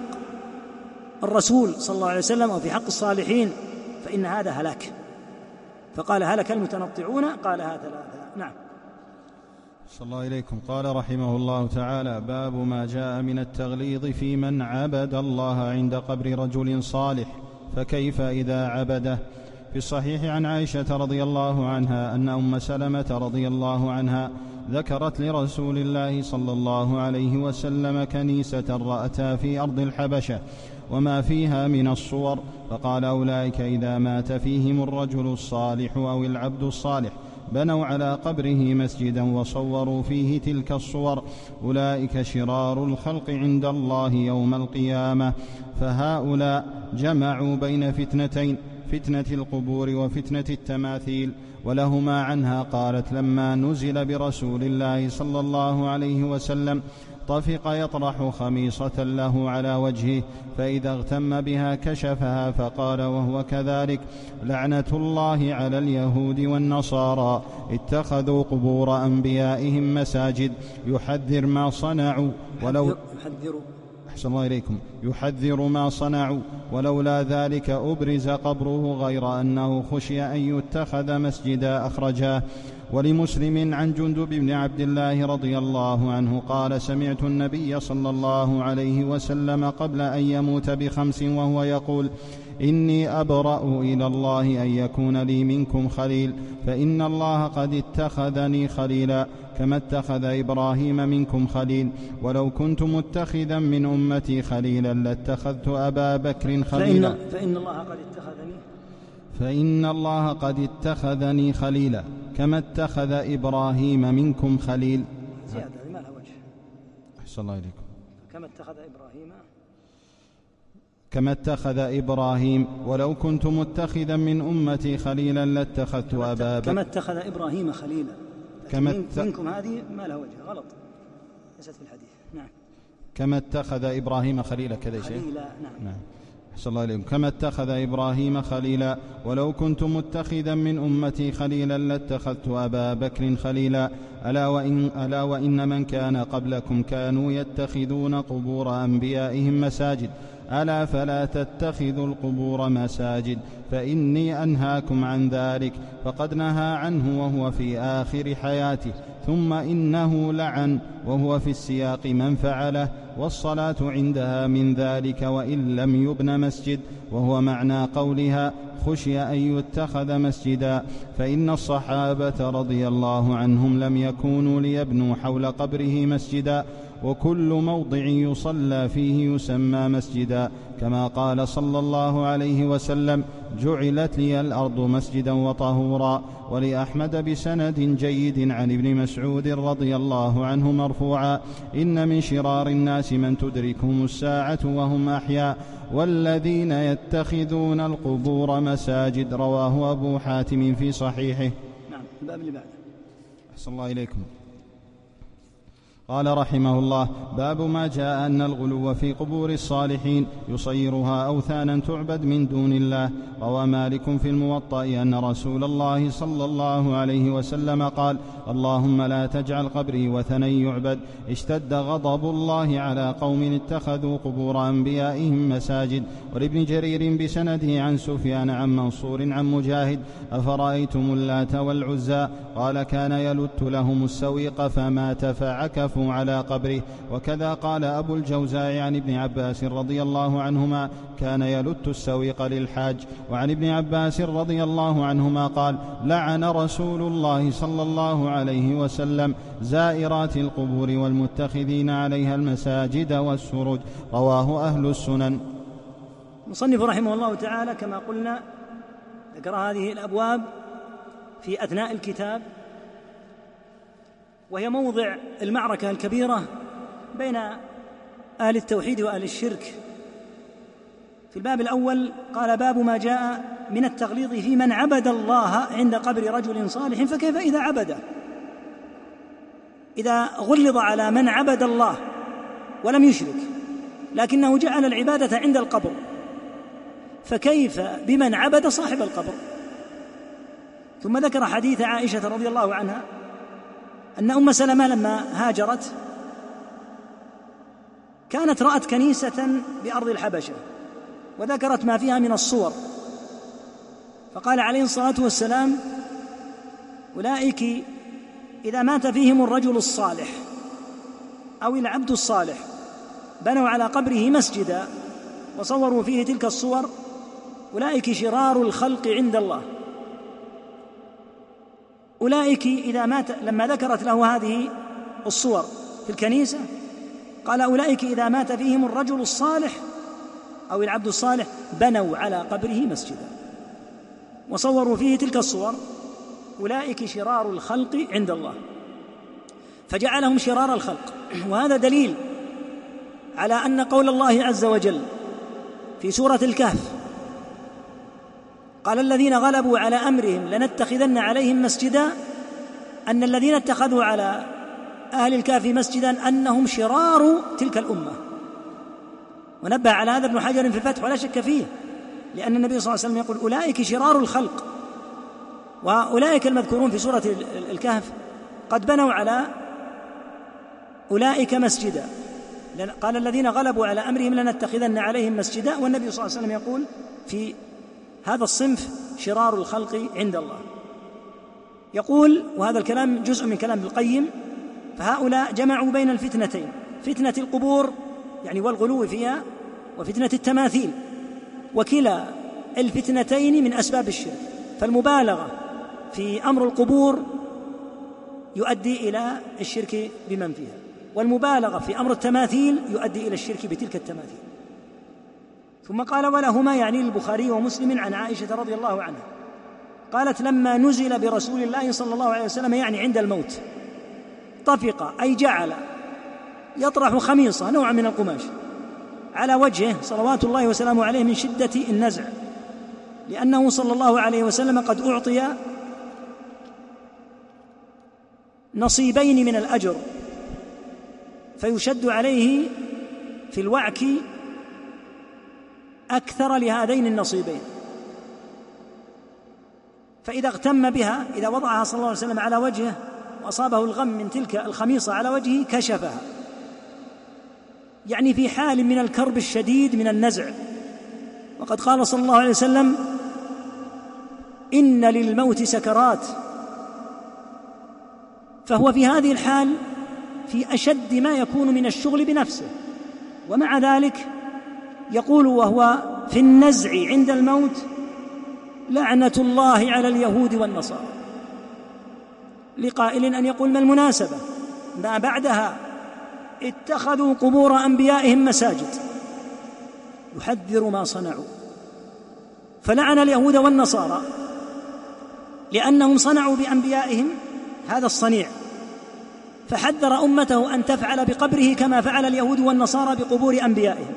الرسول صلى الله عليه وسلم أو في حق الصالحين، فإن هذا هلاك. فقال هلك المتنطعون، قال هذا ثلاثة. نعم. صلى الله إليكم. قال رحمه الله تعالى: باب ما جاء من التغليظ في من عبد الله عند قبر رجل صالح، فكيف إذا عبده؟ في الصحيح عن عائشة رضي الله عنها أن أم سلمة رضي الله عنها ذكرت لرسول الله صلى الله عليه وسلم كنيسة رأتها في أرض الحبشة وما فيها من الصور، فقال: أولئك إذا مات فيهم الرجل الصالح أو العبد الصالح بنوا على قبره مسجدا وصوروا فيه تلك الصور، أولئك شرار الخلق عند الله يوم القيامة. فهؤلاء جمعوا بين فتنتين، فتنة القبور وفتنة التماثيل. ولهما عنها قالت: لما نزل برسول الله صلى الله عليه وسلم طفق يطرح خميصة له على وجهه، فإذا اغتم بها كشفها، فقال وهو كذلك: لعنة الله على اليهود والنصارى اتخذوا قبور أنبيائهم مساجد. يحذر ما صنعوا ولو يحذر أحسن الله إليكم يحذر ما صنعوا ولولا ذلك أبرز قبره، غير أنه خشي أن يتخذ مسجدا. أخرجاه. ولمسلم عن جندب بن عبد الله رضي الله عنه قال: سمعت النبي صلى الله عليه وسلم قبل أن يموت بخمس وهو يقول: إني أبرأ إلى الله أن يكون لي منكم خليل، فإن الله قد اتخذني خليلا كما اتخذ إبراهيم منكم خليل، ولو كنت متخذا من أمتي خليلا لاتخذت أبا بكر خليلا. فإن, فإن الله قد اتخذني فإن الله قد اتخذني خليلا كما اتخذ إبراهيم منكم خليل. زيادة ما لها وجه. أحسن الله إليكم. كما اتخذ إبراهيم كما اتخذ إبراهيم ولو كنت متخذا من أمتي خليلا لاتخذت أبا بكر. كما اتخذ إبراهيم خليلا. كما ات... منكم هذه ما لها وجه، غلط، ليست في الحديث. نعم. كما اتخذ إبراهيم خليلا كذا شيء. خليلا. نعم. نعم. أحسن الله إليكم. كما اتخذ إبراهيم خليلا ولو كنت متخذا من أمتي خليلا لاتخذت أبا بكر خليلا. ألا وإن, ألا وإن من كان قبلكم كانوا يتخذون قبور أنبيائهم مساجد، ألا فلا تتخذوا القبور مساجد، فإني أنهاكم عن ذلك. فقد نهى عنه وهو في آخر حياته، ثم إنه لعن وهو في السياق من فعله، والصلاة عندها من ذلك وإن لم يبن مسجد، وهو معنى قولها خشي أن يتخذ مسجدا. فإن الصحابة رضي الله عنهم لم يكونوا ليبنوا حول قبره مسجدا، وكل موضع يصلى فيه يسمى مسجدا، كما قال صلى الله عليه وسلم: جعلت لي الأرض مسجدا وطهورا. ولأحمد بسند جيد عن ابن مسعود رضي الله عنه مرفوعا: إن من شرار الناس من تدركهم الساعة وهم أحياء، والذين يتخذون القبور مساجد. رواه أبو حاتم في صحيحه. نعم. الباب اللي بعده. أحسن الله إليكم. قال رحمه الله: باب ما جاء أن الغلو في قبور الصالحين يصيرها أوثانا تعبد من دون الله. روى مالك في الموطأ أن رسول الله صلى الله عليه وسلم قال: اللهم لا تجعل قبري وثنا يعبد. اشتد غضب الله على قوم اتخذوا قبور أنبيائهم مساجد. ولابن جرير بسنده عن سفيان عن منصور عن مجاهد: أفرأيتم اللات والعزى؟ قال: كان يلت لهم السويق فمات فعكفوا على قبره. وكذا قال أبو الجوزاء عن ابن عباس رضي الله عنهما: كان يلت السويق للحاج. وعن ابن عباس رضي الله عنهما قال: لعن رسول الله صلى الله عليه وسلم زائرات القبور والمتخذين عليها المساجد والسرج. رواه أهل السنن. المصنف رحمه الله تعالى كما قلنا ذكر هذه الأبواب في أثناء الكتاب، وهي موضع المعركة الكبيرة بين أهل التوحيد وأهل الشرك. في الباب الأول قال: باب ما جاء من التغليظ في من عبد الله عند قبر رجل صالح، فكيف إذا عبده؟ إذا غلظ على من عبد الله ولم يشرك لكنه جعل العبادة عند القبر، فكيف بمن عبد صاحب القبر؟ ثم ذكر حديث عائشة رضي الله عنها أن أم سلمة لما هاجرت كانت رأت كنيسة بأرض الحبشة وذكرت ما فيها من الصور، فقال عليه الصلاة والسلام: أولئك إذا مات فيهم الرجل الصالح أو العبد الصالح بنوا على قبره مسجدا وصوروا فيه تلك الصور، أولئك شرار الخلق عند الله. أولئك إذا مات، لما ذكرت له هذه الصور في الكنيسة قال: أولئك إذا مات فيهم الرجل الصالح أو العبد الصالح بنوا على قبره مسجدا وصوروا فيه تلك الصور، أولئك شرار الخلق عند الله، فجعلهم شرار الخلق. وهذا دليل على أن قول الله عز وجل في سورة الكهف: قال الذين غلبوا على أمرهم لنتخذن عليهم مسجدا، أن الذين اتخذوا على أهل الكهف مسجدا أنهم شرار تلك الأمة. ونبه على هذا ابن حجر في الفتح ولا شك فيه، لأن النبي صلى الله عليه وسلم يقول أولئك شرار الخلق، وأولئك المذكورون في سورة الكهف قد بنوا على أولئك مسجدا. قال الذين غلبوا على أمرهم لنتخذن عليهم مسجدا، والنبي صلى الله عليه وسلم يقول في هذا الصنف شرار الخلق عند الله. يقول، وهذا الكلام جزء من كلام ابن القيم، فهؤلاء جمعوا بين الفتنتين، فتنة القبور يعني والغلو فيها، وفتنة التماثيل، وكلا الفتنتين من أسباب الشرك. فالمبالغة في أمر القبور يؤدي إلى الشرك بمن فيها، والمبالغة في أمر التماثيل يؤدي إلى الشرك بتلك التماثيل. ثم قال ولهما يعني البخاري ومسلم عن عائشة رضي الله عنها قالت لما نزل برسول الله صلى الله عليه وسلم يعني عند الموت طفق أي جعل يطرح خميصة نوعا من القماش على وجهه صلوات الله وسلامه عليه من شدة النزع، لأنه صلى الله عليه وسلم قد أعطي نصيبين من الأجر، فيشد عليه في الوعك أكثر لهذين النصيبين، فإذا اغتم بها إذا وضعها صلى الله عليه وسلم على وجهه وأصابه الغم من تلك الخميصة على وجهه كشفها، يعني في حال من الكرب الشديد من النزع. وقد قال صلى الله عليه وسلم إن للموت سكرات، فهو في هذه الحال في أشد ما يكون من الشغل بنفسه، ومع ذلك يقول وهو في النزع عند الموت لعنة الله على اليهود والنصارى. لقائل أن يقول ما المناسبة ما بعدها اتخذوا قبور أنبيائهم مساجد، يحذر ما صنعوا، فلعن اليهود والنصارى لأنهم صنعوا بأنبيائهم هذا الصنيع، فحذر أمته أن تفعل بقبره كما فعل اليهود والنصارى بقبور أنبيائهم.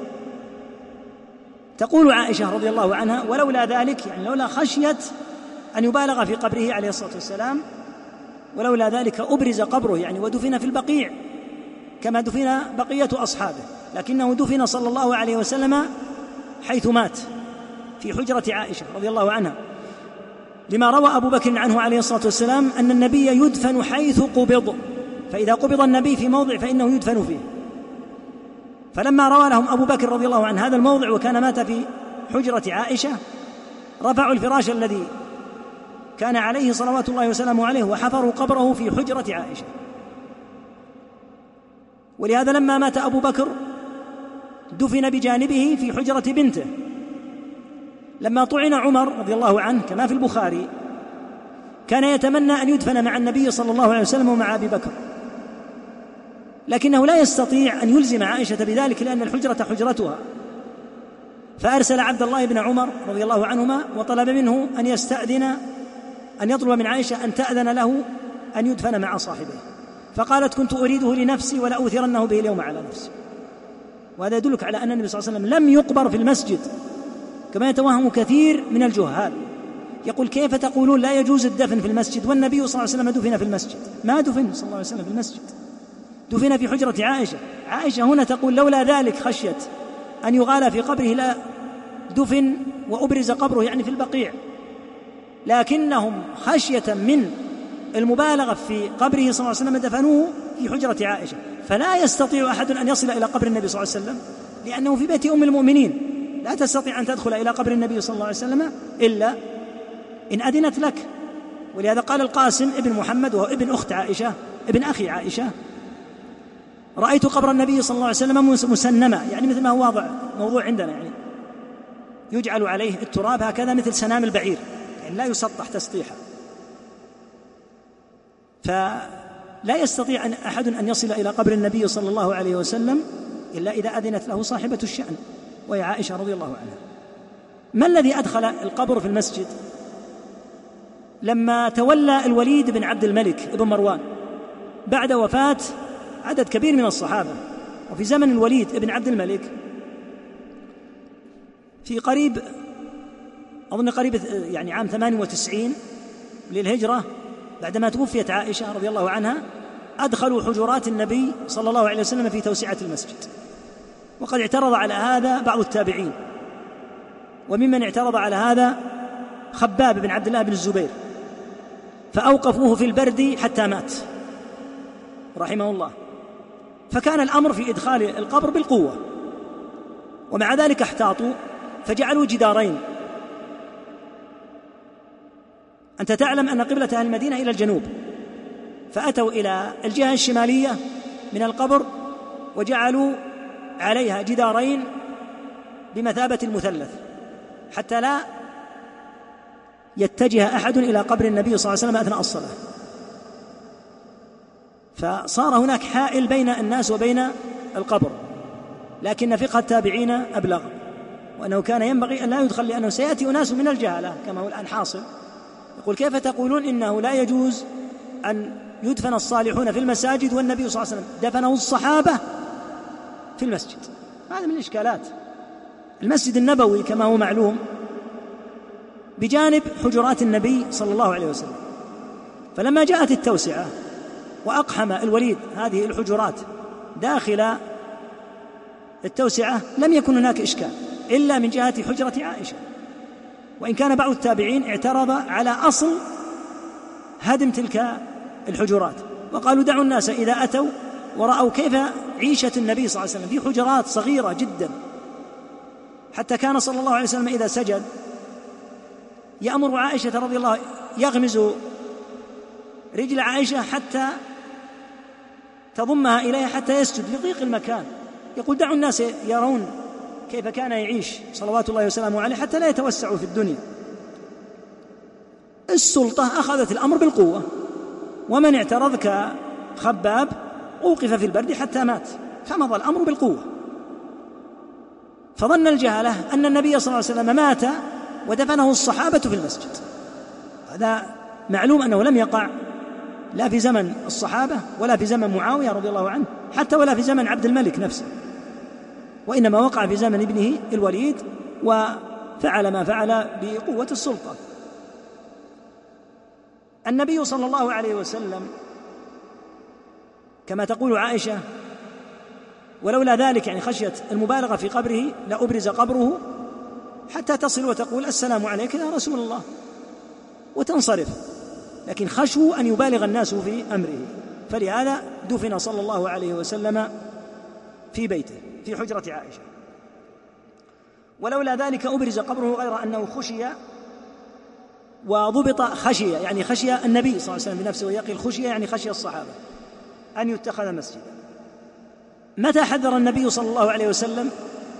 تقول عائشة رضي الله عنها ولولا ذلك يعني لولا خشية أن يبالغ في قبره عليه الصلاة والسلام، ولولا ذلك أبرز قبره يعني ودفن في البقيع كما دفن بقية أصحابه، لكنه دفن صلى الله عليه وسلم حيث مات في حجرة عائشة رضي الله عنها، لما روى أبو بكر عنه عليه الصلاة والسلام أن النبي يدفن حيث قبض، فإذا قبض النبي في موضع فإنه يدفن فيه. فلما روى لهم أبو بكر رضي الله عنه هذا الموضع وكان مات في حجرة عائشة، رفعوا الفراش الذي كان عليه صلوات الله وسلامه عليه وحفروا قبره في حجرة عائشة. ولهذا لما مات أبو بكر دفن بجانبه في حجرة بنته. لما طعن عمر رضي الله عنه كما في البخاري كان يتمنى أن يدفن مع النبي صلى الله عليه وسلم ومع أبي بكر، لكنه لا يستطيع أن يلزم عائشة بذلك لأن الحجرة حجرتها، فأرسل عبد الله بن عمر رضي الله عنهما وطلب منه أن يستأذن أن يطلب من عائشة أن تأذن له أن يدفن مع صاحبه، فقالت كنت أريده لنفسي ولا أؤثرنه به اليوم على نفسي. وهذا يدلك على أن النبي صلى الله عليه وسلم لم يقبر في المسجد كما يتوهم كثير من الجهال، يقول كيف تقولون لا يجوز الدفن في المسجد والنبي صلى الله عليه وسلم دفن في المسجد؟ ما دفن صلى الله عليه وسلم في المسجد، دفن في حجرة عائشة. عائشة هنا تقول لولا ذلك خشية أن يغالى في قبره لا دفن وأبرز قبره يعني في البقيع، لكنهم خشية من المبالغة في قبره صلى الله عليه وسلم دفنوه في حجرة عائشة، فلا يستطيع أحد أن يصل إلى قبر النبي صلى الله عليه وسلم لأنه في بيت أم المؤمنين، لا تستطيع أن تدخل إلى قبر النبي صلى الله عليه وسلم إلا إن أذنت لك. ولهذا قال القاسم ابن محمد وهو ابن أخت عائشة ابن أخي عائشة رأيت قبر النبي صلى الله عليه وسلم مسنما، يعني مثل ما هو واضع موضوع عندنا، يعني يجعل عليه التراب هكذا مثل سنام البعير، يعني لا يسطح تسطيحا، فلا يستطيع أن أحد أن يصل إلى قبر النبي صلى الله عليه وسلم إلا إذا أذنت له صاحبة الشأن وهي عائشة رضي الله عنها. ما الذي أدخل القبر في المسجد؟ لما تولى الوليد بن عبد الملك ابن مروان بعد وفاة عدد كبير من الصحابة، وفي زمن الوليد بن عبد الملك في قريب أظن قريب يعني عام ثمانية وتسعين للهجرة، بعدما توفيت عائشة رضي الله عنها، أدخلوا حجرات النبي صلى الله عليه وسلم في توسعة المسجد. وقد اعترض على هذا بعض التابعين، وممن اعترض على هذا خباب بن عبد الله بن الزبير، فأوقفوه في البرد حتى مات رحمه الله. فكان الأمر في إدخال القبر بالقوة، ومع ذلك احتاطوا فجعلوا جدارين. أنت تعلم أن قبلة أهل المدينة إلى الجنوب، فأتوا إلى الجهة الشمالية من القبر وجعلوا عليها جدارين بمثابة المثلث حتى لا يتجه أحد إلى قبر النبي صلى الله عليه وسلم أثناء الصلاة. فصار هناك حائل بين الناس وبين القبر، لكن فقه التابعين أبلغ، وأنه كان ينبغي أن لا يدخل، لأنه سيأتي أناس من الجهالة كما هو الآن حاصل، يقول كيف تقولون إنه لا يجوز أن يدفن الصالحون في المساجد والنبي صلى الله عليه وسلم دفنه الصحابة في المسجد؟ هذا من الإشكالات. المسجد النبوي كما هو معلوم بجانب حجرات النبي صلى الله عليه وسلم، فلما جاءت التوسعة وأقحم الوليد هذه الحجرات داخل التوسعة لم يكن هناك إشكال إلا من جهة حجرة عائشة، وإن كان بعض التابعين اعترض على أصل هدم تلك الحجرات، وقالوا دعوا الناس إذا أتوا ورأوا كيف عيشة النبي صلى الله عليه وسلم في حجرات صغيرة جدا، حتى كان صلى الله عليه وسلم إذا سجد يأمر عائشة رضي الله يغمز رجل عائشة حتى تضمها إليه حتى يسجد لضيق المكان. يقول دعوا الناس يرون كيف كان يعيش صلوات الله وسلامه عليه حتى لا يتوسعوا في الدنيا. السلطة أخذت الأمر بالقوة، ومن اعترض كخباب أوقف في البرد حتى مات، فمضى الأمر بالقوة. فظن الجهلة أن النبي صلى الله عليه وسلم مات ودفنه الصحابة في المسجد. هذا معلوم أنه لم يقع لا في زمن الصحابة ولا في زمن معاوية رضي الله عنه، حتى ولا في زمن عبد الملك نفسه، وإنما وقع في زمن ابنه الوليد، وفعل ما فعل بقوة السلطة. النبي صلى الله عليه وسلم كما تقول عائشة ولولا ذلك يعني خشية المبالغة في قبره لأبرز قبره حتى تصل وتقول السلام عليك يا رسول الله وتنصرف، لكن خشوا أن يبالغ الناس في أمره، فلهذا دفن صلى الله عليه وسلم في بيته في حجرة عائشة. ولولا ذلك أبرز قبره، غير أنه خشي وضبط خشية، يعني خشي النبي صلى الله عليه وسلم بنفسه، ويقي الخشية يعني خشي الصحابة أن يتخذ مسجدا. متى حذر النبي صلى الله عليه وسلم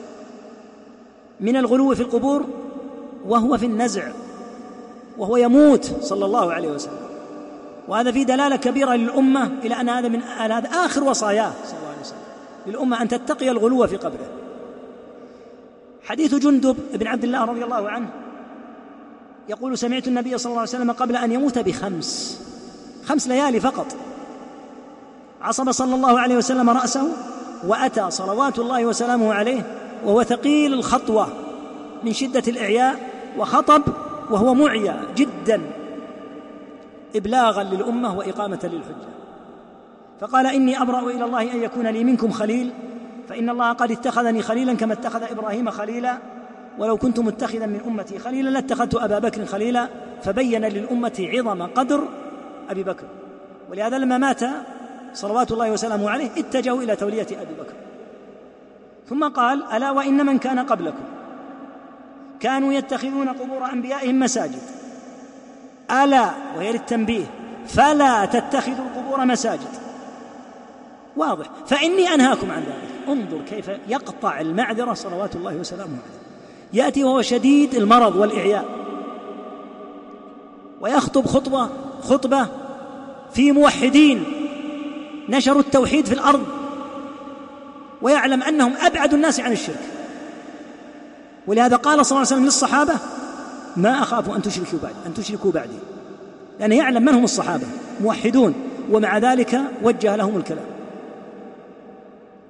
من الغلو في القبور؟ وهو في النزع، وهو يموت صلى الله عليه وسلم، وهذا في دلالة كبيرة للأمة إلى أن هذا من هذا آخر وصاياه صلى الله عليه وسلم للأمة، أن تتقي الغلو في قبره. حديث جندب بن عبد الله رضي الله عنه يقول سمعت النبي صلى الله عليه وسلم قبل أن يموت بخمس خمس ليالي فقط عصب صلى الله عليه وسلم رأسه، وأتى صلوات الله وسلامه عليه وهو ثقيل الخطوة من شدة الإعياء، وخطب وهو معيا جدا إبلاغا للأمة وإقامة للحجة، فقال إني أبرأ إلى الله أن يكون لي منكم خليل، فإن الله قد اتخذني خليلا كما اتخذ إبراهيم خليلا، ولو كنت متخذا من أمتي خليلا لاتخذت أبا بكر خليلا، فبين للأمة عظم قدر أبي بكر. ولهذا لما مات صلوات الله وسلامه عليه اتجهوا إلى تولية أبي بكر. ثم قال ألا وإن من كان قبلكم كانوا يتخذون قبور أنبيائهم مساجد، ألا وهي للتنبيه فلا تتخذوا القبور مساجد. واضح، فإني أنهاكم عن ذلك. انظر كيف يقطع المعذرة صلوات الله وسلامه عليه، يأتي وهو شديد المرض والإعياء ويخطب خطبة خطبة في موحدين نشروا التوحيد في الأرض، ويعلم أنهم أبعد الناس عن الشرك. ولهذا قال صلى الله عليه وسلم للصحابة ما أخاف أن تشركوا بعد أن تشركوا بعدي، لأنه يعلم من هم الصحابة موحدون، ومع ذلك وجه لهم الكلام.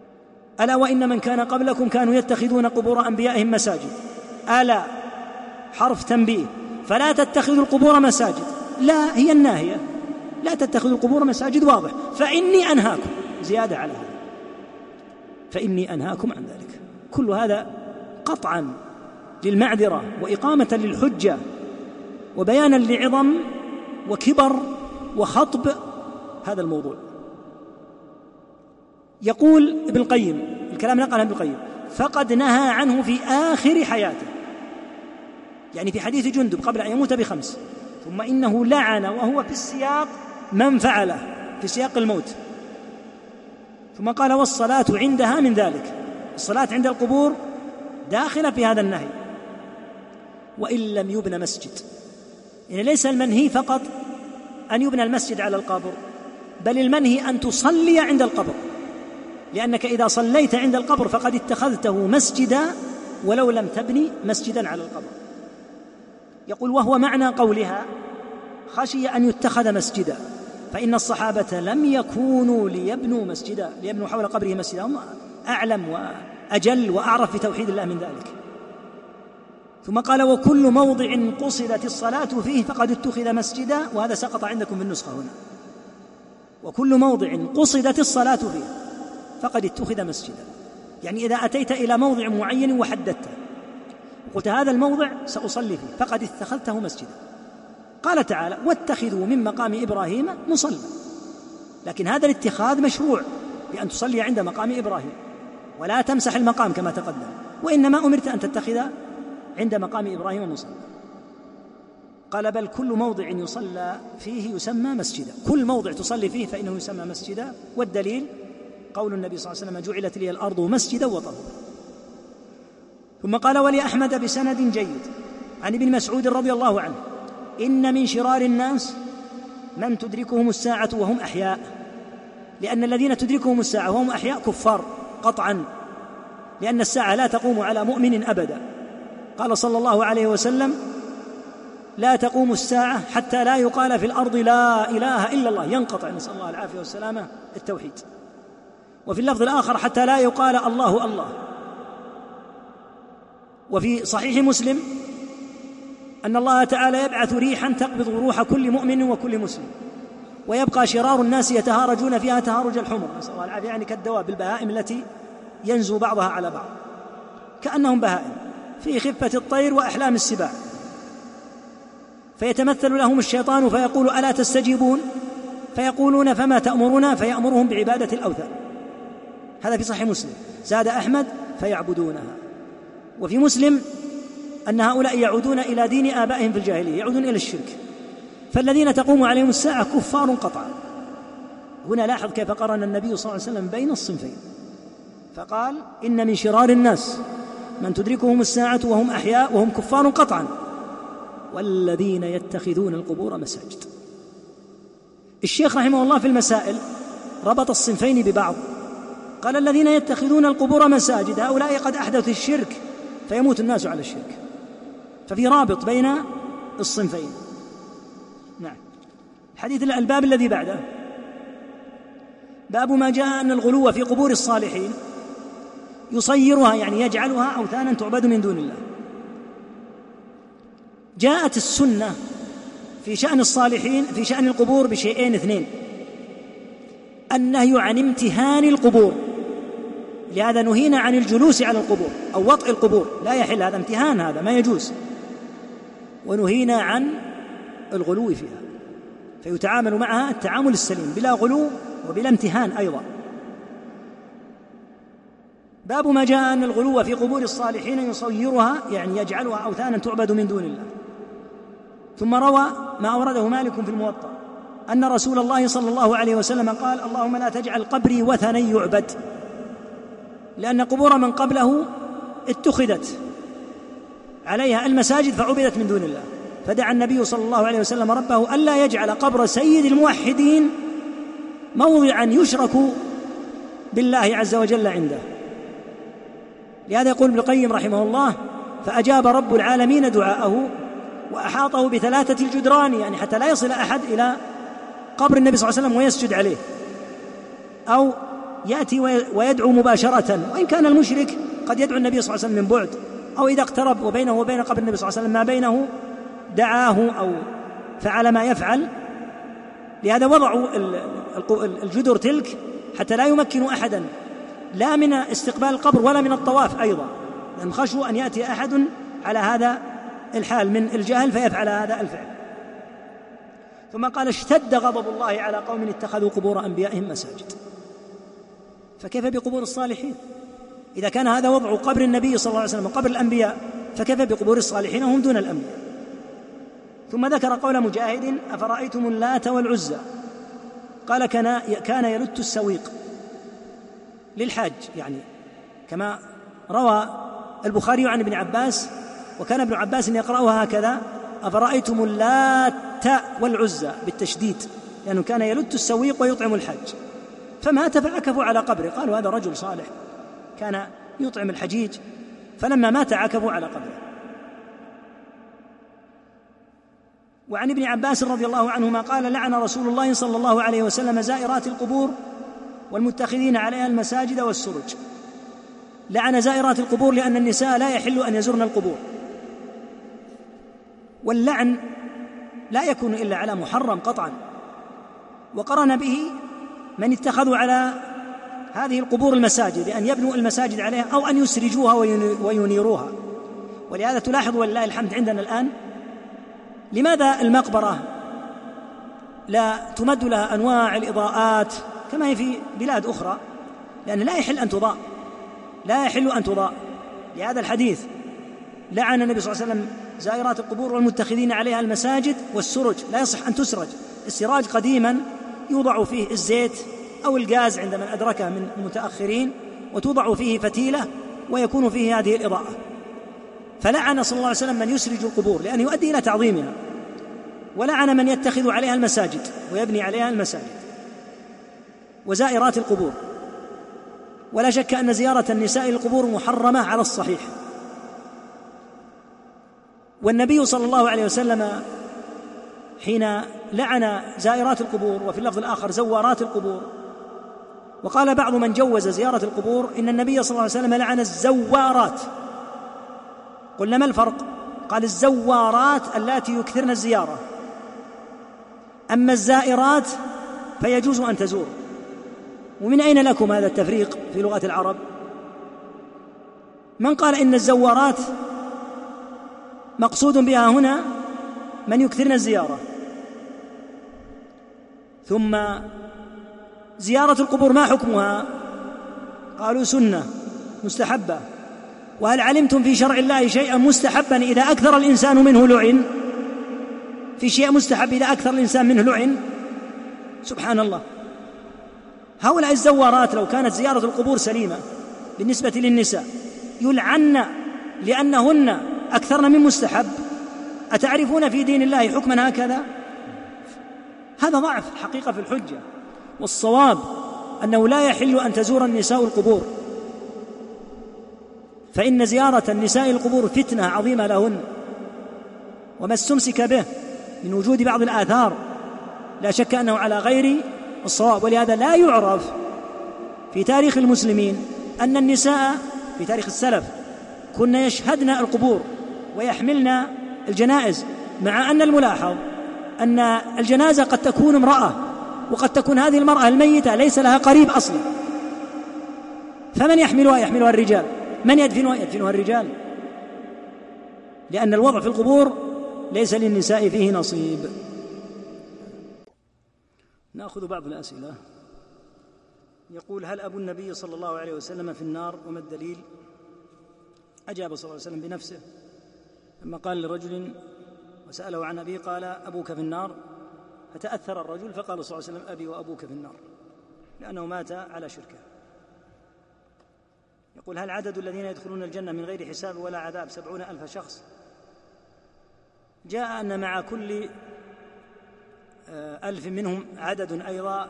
ألا وإن من كان قبلكم كانوا يتخذون قبور أنبيائهم مساجد، ألا حرف تنبيه، فلا تتخذوا القبور مساجد، لا هي الناهية، لا تتخذوا القبور مساجد، واضح. فإني أنهاكم، زيادة على هذا، فإني أنهاكم عن ذلك. كل هذا قطعا للمعذرة وإقامة للحجة وبيانا لعظم وكبر وخطب هذا الموضوع. يقول ابن القيم، الكلام نقله ابن القيم، فقد نهى عنه في آخر حياته، يعني في حديث جندب قبل أن يموت بخمس، ثم إنه لعن وهو في السياق من فعله في سياق الموت، ثم قال والصلاة عندها من ذلك، الصلاة عند القبور داخلة في هذا النهي. وإن لم يبنى مسجد، يعني ليس المنهي فقط أن يبنى المسجد على القبر، بل المنهي أن تصلي عند القبر، لأنك إذا صليت عند القبر فقد اتخذته مسجدا ولو لم تبني مسجدا على القبر. يقول وهو معنى قولها خشي أن يتخذ مسجدا، فإن الصحابة لم يكونوا ليبنوا مسجدا، ليبنوا حول قبره مسجدا، هم أعلم وأجل وأعرف في توحيد الله من ذلك. ثم قال وكل موضع قصدت الصلاة فيه فقد اتخذ مسجدا، وهذا سقط عندكم في النسخة هنا، وكل موضع قصدت الصلاة فيه فقد اتخذ مسجدا، يعني إذا أتيت إلى موضع معين وحددته وقلت هذا الموضع سأصلي فيه فقد اتخذته مسجدا. قال تعالى واتخذوا من مقام إبراهيم مصلى، لكن هذا الاتخاذ مشروع بأن تصلي عند مقام إبراهيم ولا تمسح المقام كما تقدم، وإنما أمرت أن تتخذ عند مقام إبراهيم مصلى. قال بل كل موضع يصلى فيه يسمى مسجدا، كل موضع تصلي فيه فإنه يسمى مسجدا، والدليل قول النبي صلى الله عليه وسلم جعلت لي الأرض مسجدا وطهورا. ثم قال ولأحمد بسند جيد عن ابن مسعود رضي الله عنه إن من شرار الناس من تدركهم الساعة وهم أحياء، لأن الذين تدركهم الساعة وهم أحياء كفار قطعا، لأن الساعة لا تقوم على مؤمن أبدا. قال صلى الله عليه وسلم لا تقوم الساعة حتى لا يقال في الأرض لا إله إلا الله، ينقطع، نسأل الله العافية والسلامة، التوحيد. وفي اللفظ الآخر حتى لا يقال الله الله. وفي صحيح مسلم أن الله تعالى يبعث ريحا تقبض روح كل مؤمن وكل مسلم، ويبقى شرار الناس يتهارجون فيها تهارج الحمر، نسأل الله العافية، يعني كالدواب البهائم التي ينزو بعضها على بعض كأنهم بهائم في خفة الطير وأحلام السباع، فيتمثل لهم الشيطان فيقول ألا تستجيبون، فيقولون فما تأمرنا، فيأمرهم بعبادة الأوثان. هذا في صحيح مسلم. زاد أحمد فيعبدونها. وفي مسلم أن هؤلاء يعودون إلى دين آبائهم في الجاهلية، يعودون إلى الشرك، فالذين تقوم عليهم الساعة كفار قطعا. هنا لاحظ كيف قرن النبي صلى الله عليه وسلم بين الصنفين، فقال إن من شرار الناس من تدركهم الساعة وهم أحياء وهم كفار قطعا والذين يتخذون القبور مساجد. الشيخ رحمه الله في المسائل ربط الصنفين ببعض، قال الذين يتخذون القبور مساجد هؤلاء قد أحدثوا الشرك فيموت الناس على الشرك، ففي رابط بين الصنفين. نعم. حديث الباب الذي بعده باب ما جاء أن الغلو في قبور الصالحين يصيرها، يعني يجعلها أوثانا تعبد من دون الله. جاءت السنة في شأن الصالحين في شأن القبور بشيئين اثنين: النهي عن امتهان القبور، لهذا نهينا عن الجلوس على القبور أو وطئ القبور، لا يحل، هذا امتهان، هذا ما يجوز. ونهينا عن الغلو فيها، فيتعامل معها التعامل السليم بلا غلو وبلا امتهان أيضا. باب ما جاء أن الغلو في قبور الصالحين يصيرها، يعني يجعلها أوثانا تعبد من دون الله. ثم روى ما أورده مالك في الموطأ أن رسول الله صلى الله عليه وسلم قال اللهم لا تجعل قبري وثنا يعبد، لأن قبور من قبله اتخذت عليها المساجد فعبدت من دون الله، فدعا النبي صلى الله عليه وسلم ربه ألا يجعل قبر سيد الموحدين موضعا يشرك بالله عز وجل عنده. لهذا يقول ابن القيم رحمه الله فأجاب رب العالمين دعاءه وأحاطه بثلاثة الجدران، يعني حتى لا يصل أحد إلى قبر النبي صلى الله عليه وسلم ويسجد عليه أو يأتي ويدعو مباشرة، وإن كان المشرك قد يدعو النبي صلى الله عليه وسلم من بعد أو إذا اقترب وبينه وبين قبر النبي صلى الله عليه وسلم ما بينه دعاه أو فعل ما يفعل. لهذا وضعوا الجدر تلك حتى لا يمكنوا أحدا لا من استقبال القبر ولا من الطواف أيضا، لأن خشوا أن يأتي أحد على هذا الحال من الجهل فيفعل هذا الفعل. ثم قال: اشتد غضب الله على قوم اتخذوا قبور أنبيائهم مساجد. فكيف بقبور الصالحين؟ إذا كان هذا وضع قبر النبي صلى الله عليه وسلم وقبر الأنبياء، فكيف بقبور الصالحين هم دون الأنبياء؟ ثم ذكر قول مجاهد: أفرأيتم اللات والعزى؟ قال: كان كان يلت السويق للحاج، يعني كما روى البخاري عن ابن عباس، وكان ابن عباس يقرأها هكذا: أفرأيتم اللات والعزى بالتشديد، لأنه كان يلت السويق ويطعم الحاج. فمات فعكفوا على قبره، قالوا هذا رجل صالح كان يطعم الحجيج، فلما مات عكفوا على قبره. وعن ابن عباس رضي الله عنهما قال: لعن رسول الله صلى الله عليه وسلم زائرات القبور والمتخذين عليها المساجد والسرج. لعن زائرات القبور لأن النساء لا يحل أن يزرن القبور، واللعن لا يكون إلا على محرم قطعا. وقرن به من اتخذوا على هذه القبور المساجد بأن يبنوا المساجد عليها أو أن يسرجوها وينيروها. ولهذا تلاحظ ولله الحمد عندنا الآن لماذا المقبرة لا تمد لها أنواع الإضاءات كما هي في بلاد أخرى؟ لأن لا يحل أن تضاء، لا يحل أن تضاء لهذا الحديث: لعن النبي صلى الله عليه وسلم زائرات القبور والمتخذين عليها المساجد والسرج. لا يصح أن تسرج. السراج قديما يوضع فيه الزيت أو الغاز عند من أدركه من المتأخرين، وتوضع فيه فتيلة ويكون فيه هذه الإضاءة. فلعن صلى الله عليه وسلم من يسرج القبور لأنه يؤدي إلى تعظيمها، ولعن من يتخذ عليها المساجد ويبني عليها المساجد وزائرات القبور. ولا شك أن زيارة النساء للقبور محرمة على الصحيح. والنبي صلى الله عليه وسلم حين لعن زائرات القبور، وفي اللفظ الآخر زوارات القبور، وقال بعض من جوز زيارة القبور إن النبي صلى الله عليه وسلم لعن الزوارات. قلنا ما الفرق؟ قال: الزوارات اللاتي يكثرن الزيارة، أما الزائرات فيجوز أن تزور. ومن أين لكم هذا التفريق في لغة العرب؟ من قال إن الزوارات مقصود بها هنا من يكثرن الزيارة؟ ثم زيارة القبور ما حكمها؟ قالوا سنة مستحبة. وهل علمتم في شرع الله شيئا مستحبا إذا أكثر الإنسان منه لعن؟ في شيء مستحب إذا أكثر الإنسان منه لعن؟ سبحان الله. هؤلاء الزوارات لو كانت زيارة القبور سليمة بالنسبة للنساء يلعن لأنهن أكثرن من مستحب. أتعرفون في دين الله حكما هكذا؟ هذا ضعف حقيقة في الحجة. والصواب أنه لا يحل أن تزور النساء القبور، فإن زيارة النساء القبور فتنة عظيمة لهن، وما استمسك به من وجود بعض الآثار لا شك أنه على غير الصواب. ولهذا لا يعرف في تاريخ المسلمين أن النساء في تاريخ السلف كن يشهدن القبور ويحملن الجنائز، مع أن الملاحظ أن الجنازة قد تكون امرأة، وقد تكون هذه المرأة الميتة ليس لها قريب أصلا، فمن يحملها؟ يحملها الرجال. من يدفنها؟ يدفنها الرجال، لأن الوضع في القبور ليس للنساء فيه نصيب. نأخذ بعض الأسئلة. يقول: هل أبو النبي صلى الله عليه وسلم في النار وما الدليل؟ أجاب صلى الله عليه وسلم بنفسه لما قال لرجل وسأله عن أبيه قال: أبوك في النار، فتأثر الرجل فقال صلى الله عليه وسلم: أبي وأبوك في النار، لأنه مات على شركه. يقول: هل عدد الذين يدخلون الجنة من غير حساب ولا عذاب سبعون ألف شخص؟ جاء أن مع كل ألف منهم عدد أيضا،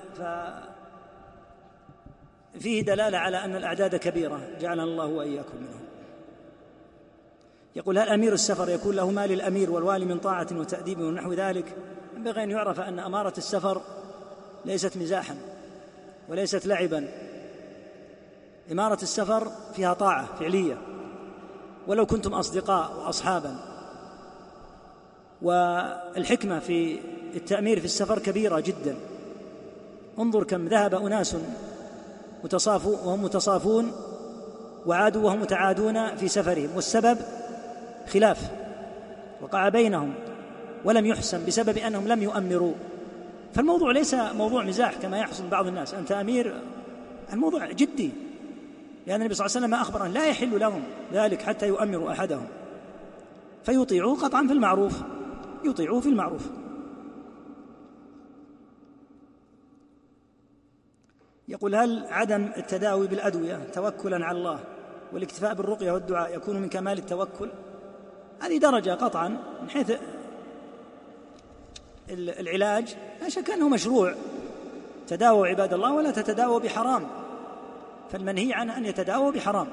ففيه دلالة على أن الأعداد كبيرة، جعلنا الله وإياكم منهم. يقول: هل أمير السفر يكون له ما للأمير والوالي من طاعة وتأديب ونحو ذلك؟ ينبغي أن يعرف أن أمارة السفر ليست مزاحا وليست لعبا. إمارة السفر فيها طاعة فعلية، ولو كنتم أصدقاء وأصحابا. والحكمة في التأمير في السفر كبيرة جدا. انظر كم ذهب أناس متصافوا وهم متصافون وعادوا وهم متعادون في سفرهم، والسبب خلاف وقع بينهم ولم يحسم بسبب أنهم لم يؤمروا. فالموضوع ليس موضوع مزاح كما يحصل بعض الناس، أنت أمير، الموضوع جدي، لأن النبي صلى الله عليه وسلم أخبر أن لا يحل لهم ذلك حتى يؤمروا أحدهم، فيطيعوا قطعا في المعروف، يطيعوا في المعروف. يقول: هل عدم التداوي بالأدوية توكلا على الله والاكتفاء بالرقية والدعاء يكون من كمال التوكل؟ هذه درجة قطعا من حيث العلاج، لا شك أنه مشروع. تداووا عباد الله ولا تتداووا بحرام، فالمنهي عنه أن يتداووا بحرام.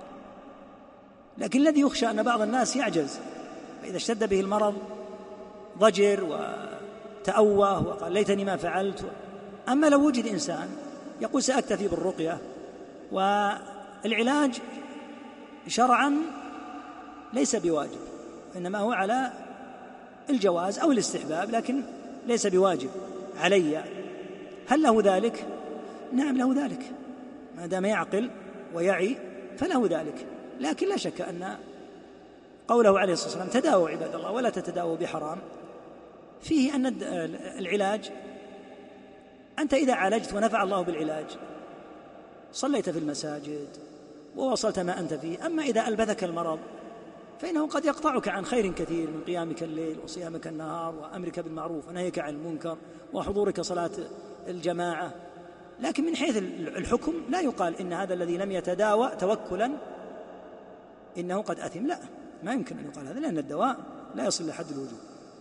لكن الذي يخشى أن بعض الناس يعجز، فإذا اشتد به المرض ضجر وتأوه وقال ليتني ما فعلت. أما لو وجد إنسان يقول سأكتفي بالرقية، والعلاج شرعا ليس بواجب، إنما هو على الجواز أو الاستحباب، لكن ليس بواجب علي. هل له ذلك؟ نعم له ذلك، ما دام يعقل ويعي فله ذلك. لكن لا شك أن قوله عليه الصلاة والسلام تداووا عباد الله ولا تتداووا بحرام فيه أن العلاج، أنت إذا عالجت ونفع الله بالعلاج صليت في المساجد ووصلت ما أنت فيه. أما إذا ألبثك المرض فإنه قد يقطعك عن خير كثير من قيامك الليل وصيامك النهار وأمرك بالمعروف ونهيك عن المنكر وحضورك صلاة الجماعة. لكن من حيث الحكم لا يقال إن هذا الذي لم يتداوى توكلا إنه قد أثم، لا، ما يمكن أن يقال هذا، لأن الدواء لا يصل لحد الوجوب.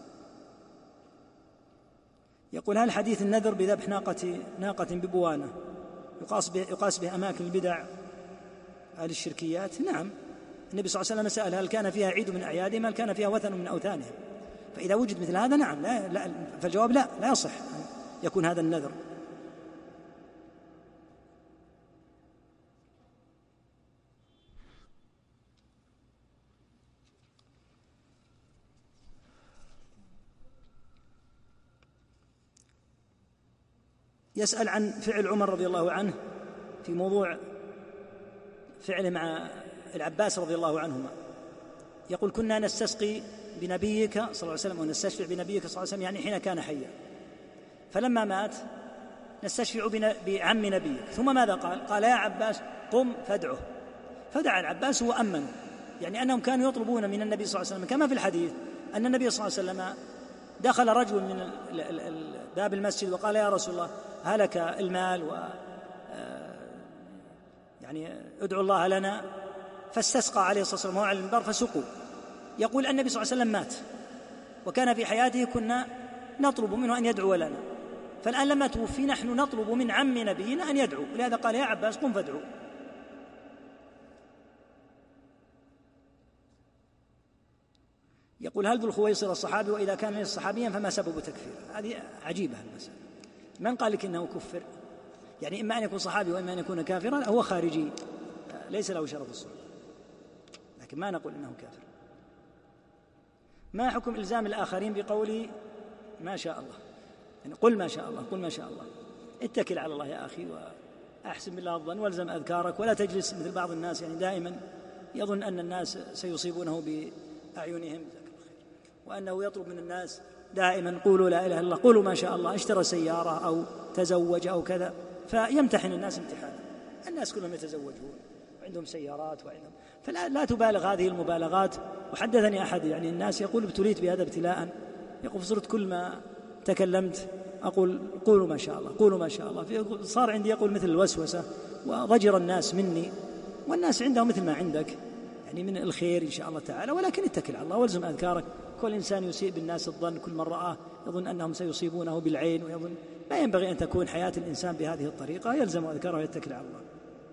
يقول: هل حديث النذر بذبح ناقة ناقة ببوانة يقاس به, يقاس به أماكن البدع أهل الشركيات؟ نعم، النبي صلى الله عليه وسلم سأل هل كان فيها عيد من أعيادهم، هل كان فيها وثن من أوثانهم. فإذا وجد مثل هذا نعم، لا, لا فالجواب لا لا يصح أن يكون هذا النذر. يسأل عن فعل عمر رضي الله عنه في موضوع فعله مع العباس رضي الله عنهما. يقول: كنا نستسقي بنبيك صلى الله عليه وسلم ونستشفع بنبيك صلى الله عليه وسلم، يعني حين كان حيا، فلما مات نستشفع بعم نبيك. ثم ماذا قال؟ قال: يا عباس قم فادعه. فدعا العباس وأمنوا، يعني أنهم كانوا يطلبون من النبي صلى الله عليه وسلم، كما في الحديث أن النبي صلى الله عليه وسلم دخل رجل من باب المسجد وقال: يا رسول الله هلك المال و يعني ادعو الله لنا، فاستسقى عليه الصلاة والسلام على المنبر فسقوا. يقول النبي صلى الله عليه وسلم مات وكان في حياته كنا نطلب منه أن يدعو لنا، فالآن لما توفي نحن نطلب من عم نبينا أن يدعو، ولهذا قال: يا عباس قم فادعو. يقول: هل ذو الخويصر الصحابي، وإذا كان ليس صحابيا فما سبب تكفيره؟ هذه عجيبة المسألة. من قال لك إنه كفر؟ يعني إما أن يكون صحابي وإما أن يكون كافرا، هو خارجي ليس له شرف الصحبة، لكن ما نقول إنه كافر. ما حكم إلزام الآخرين بقول ما شاء الله؟ يعني قل ما شاء الله، قل ما شاء الله، اتكل على الله يا أخي وأحسن بالله الظن والزم أذكارك، ولا تجلس مثل بعض الناس يعني دائما يظن أن الناس سيصيبونه بأعينهم وأنه يطلب من الناس دائما قولوا لا إله إلا الله، قولوا ما شاء الله، اشترى سيارة أو تزوج أو كذا، فيمتحن الناس امتحانا. الناس كلهم يتزوجون وعندهم سيارات وعندهم، فلا لا تبالغ هذه المبالغات. وحدثني أحد يعني الناس يقول: ابتليت بهذا ابتلاء، يقول فصرت كل ما تكلمت أقول قولوا ما شاء الله، قولوا ما شاء الله، صار عندي يقول مثل الوسوسة، وضجر الناس مني، والناس عندهم مثل ما عندك يعني من الخير إن شاء الله تعالى، ولكن اتكل على الله والزم أذكارك. كل إنسان يسيء بالناس الظن، كل من رآه يظن أنهم سيصيبونه بالعين ويظن، لا ينبغي أن تكون حياة الإنسان بهذه الطريقة، يلزم أذكاره ويتكل على الله.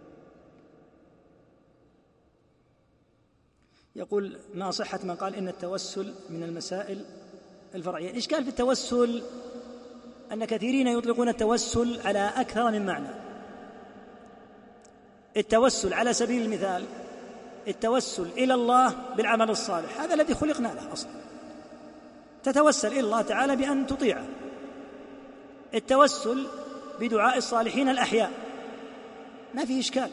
يقول: ما صحة من قال إن التوسل من المسائل الفرعية؟ الإشكال في التوسل أن كثيرين يطلقون التوسل على أكثر من معنى. التوسل على سبيل المثال التوسل إلى الله بالعمل الصالح، هذا الذي خلقنا له أصلا. تتوسل إلى الله تعالى بأن تطيعه. التوسل بدعاء الصالحين الأحياء ما فيه إشكال.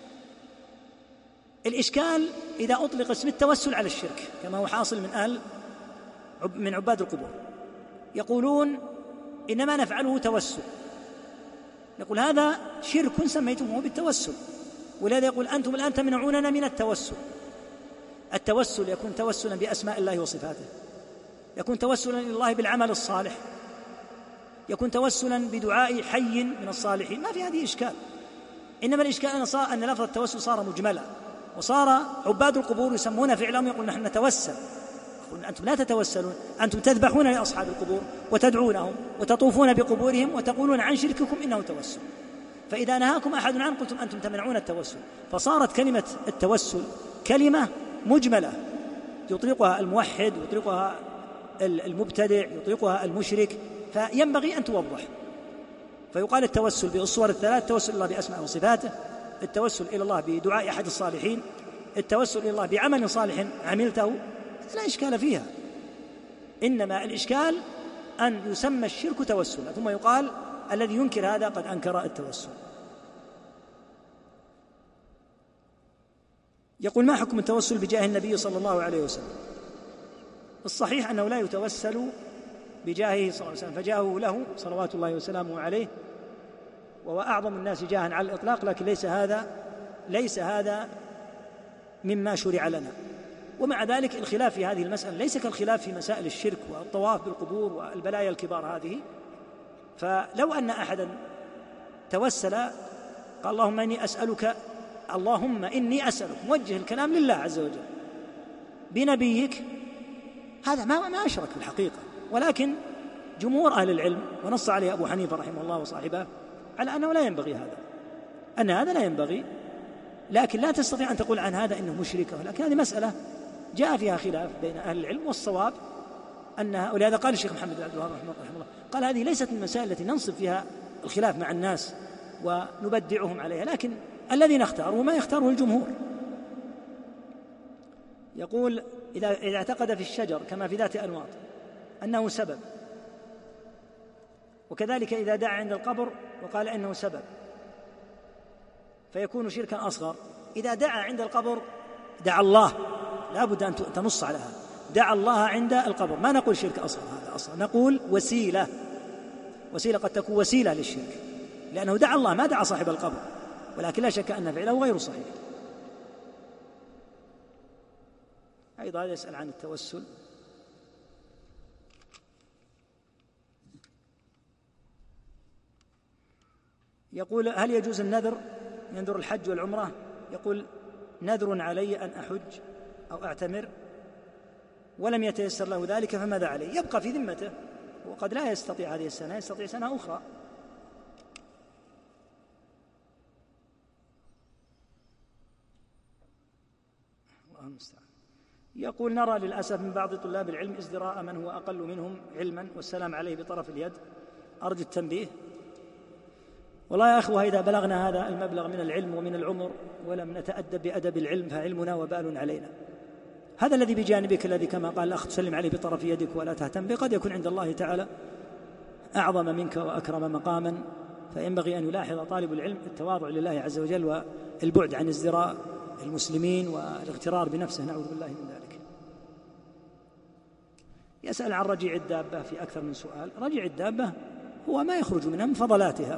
الإشكال إذا أطلق اسم التوسل على الشرك كما هو حاصل من أهل من عباد القبور، يقولون إنما نفعله توسل، يقول هذا شرك سميتموه بالتوسل، ولهذا يقول أنتم الآن تمنعوننا من التوسل. التوسل يكون توسلا بأسماء الله وصفاته، يكون توسلا إلى الله بالعمل الصالح، يكون توسلا بدعاء حي من الصالحين، ما في هذه إشكال. إنما الإشكال أن, صار أن لفظ التوسل صار مجملا، وصار عباد القبور يسمون فعلهم يقول نحن نتوسل. يقول أنتم لا تتوسلون، أنتم تذبحون لأصحاب القبور وتدعونهم وتطوفون بقبورهم وتقولون عن شرككم إنه توسل. فإذا نهاكم أحد عنه قلتم أنتم تمنعون التوسل. فصارت كلمة التوسل كلمة مجملة يطلقها الموحد، يطلقها المبتدع، يطلقها المشرك، فينبغي أن توضح. فيقال التوسل بالصور الثلاث: التوسل إلى الله بأسماء وصفاته، التوسل إلى الله بدعاء أحد الصالحين، التوسل إلى الله بعمل صالح عملته، لا إشكال فيها. إنما الإشكال أن يسمى الشرك توسلا، ثم يقال الذي ينكر هذا قد أنكر التوسل. يقول: ما حكم التوسل بجاه النبي صلى الله عليه وسلم؟ الصحيح أنه لا يتوسل بجاهه صلى الله عليه وسلم، فجاهه له صلوات الله وسلامه عليه وهو أعظم الناس جاها على الإطلاق، لكن ليس هذا ليس هذا مما شرع لنا. ومع ذلك الخلاف في هذه المسألة ليس كالخلاف في مسائل الشرك والطواف بالقبور والبلايا الكبار هذه. فلو أن أحدا توسل قال اللهم إني أسألك اللهم إني أسألك، موجه الكلام لله عز وجل بنبيك، هذا ما ما أشرك في الحقيقة. ولكن جمهور أهل العلم، ونص عليه أبو حنيفة رحمه الله وصاحبه، على أنه لا ينبغي هذا، أن هذا لا ينبغي. لكن لا تستطيع أن تقول عن هذا إنه مشركة، لكن هذه مسألة جاء فيها خلاف بين أهل العلم، والصواب أنها، ولهذا قال الشيخ محمد بن عبد الوهاب رحمه الله قال هذه ليست من المسائل التي ننصب فيها الخلاف مع الناس ونبدعهم عليها، لكن الذي نختاره ما يختاره الجمهور. يقول: إذا إذا اعتقد في الشجر كما في ذات أنواط أنه سبب، وكذلك إذا دعا عند القبر وقال إنه سبب، فيكون شركا أصغر. إذا دعا عند القبر دعا الله، لا بد أن تنص على هذا، دعا الله عند القبر، ما نقول شرك أصغر، هذا أصغر، نقول وسيلة. وسيلة قد تكون وسيلة للشرك، لأنه دعا الله ما دعا صاحب القبر، ولكن لا شك أن فعله غير صحيح. أيضا يسأل عن التوسل. يقول: هل يجوز النذر، ينذر الحج والعمرة؟ يقول: نذر علي أن أحج أو أعتمر ولم يتيسر له ذلك، فماذا عليه؟ يبقى في ذمته، وقد لا يستطيع هذه السنة، يستطيع سنة أخرى. الله المستعان. يقول: نرى للأسف من بعض طلاب العلم ازدراء من هو أقل منهم علما والسلام عليه بطرف اليد، أرجو التنبيه. والله يا أخوة، إذا بلغنا هذا المبلغ من العلم ومن العمر ولم نتأدب بأدب العلم فعلمنا وبال علينا. هذا الذي بجانبك، الذي كما قال الأخ تسلم عليه بطرف يدك ولا تهتم به، قد يكون عند الله تعالى أعظم منك وأكرم مقاما، فينبغي أن يلاحظ طالب العلم التواضع لله عز وجل والبعد عن ازدراء المسلمين والاغترار بنفسه، نعوذ بالله من ذلك. يسأل عن رجيع الدابة في أكثر من سؤال. رجيع الدابة هو ما يخرج منها من فضلاتها.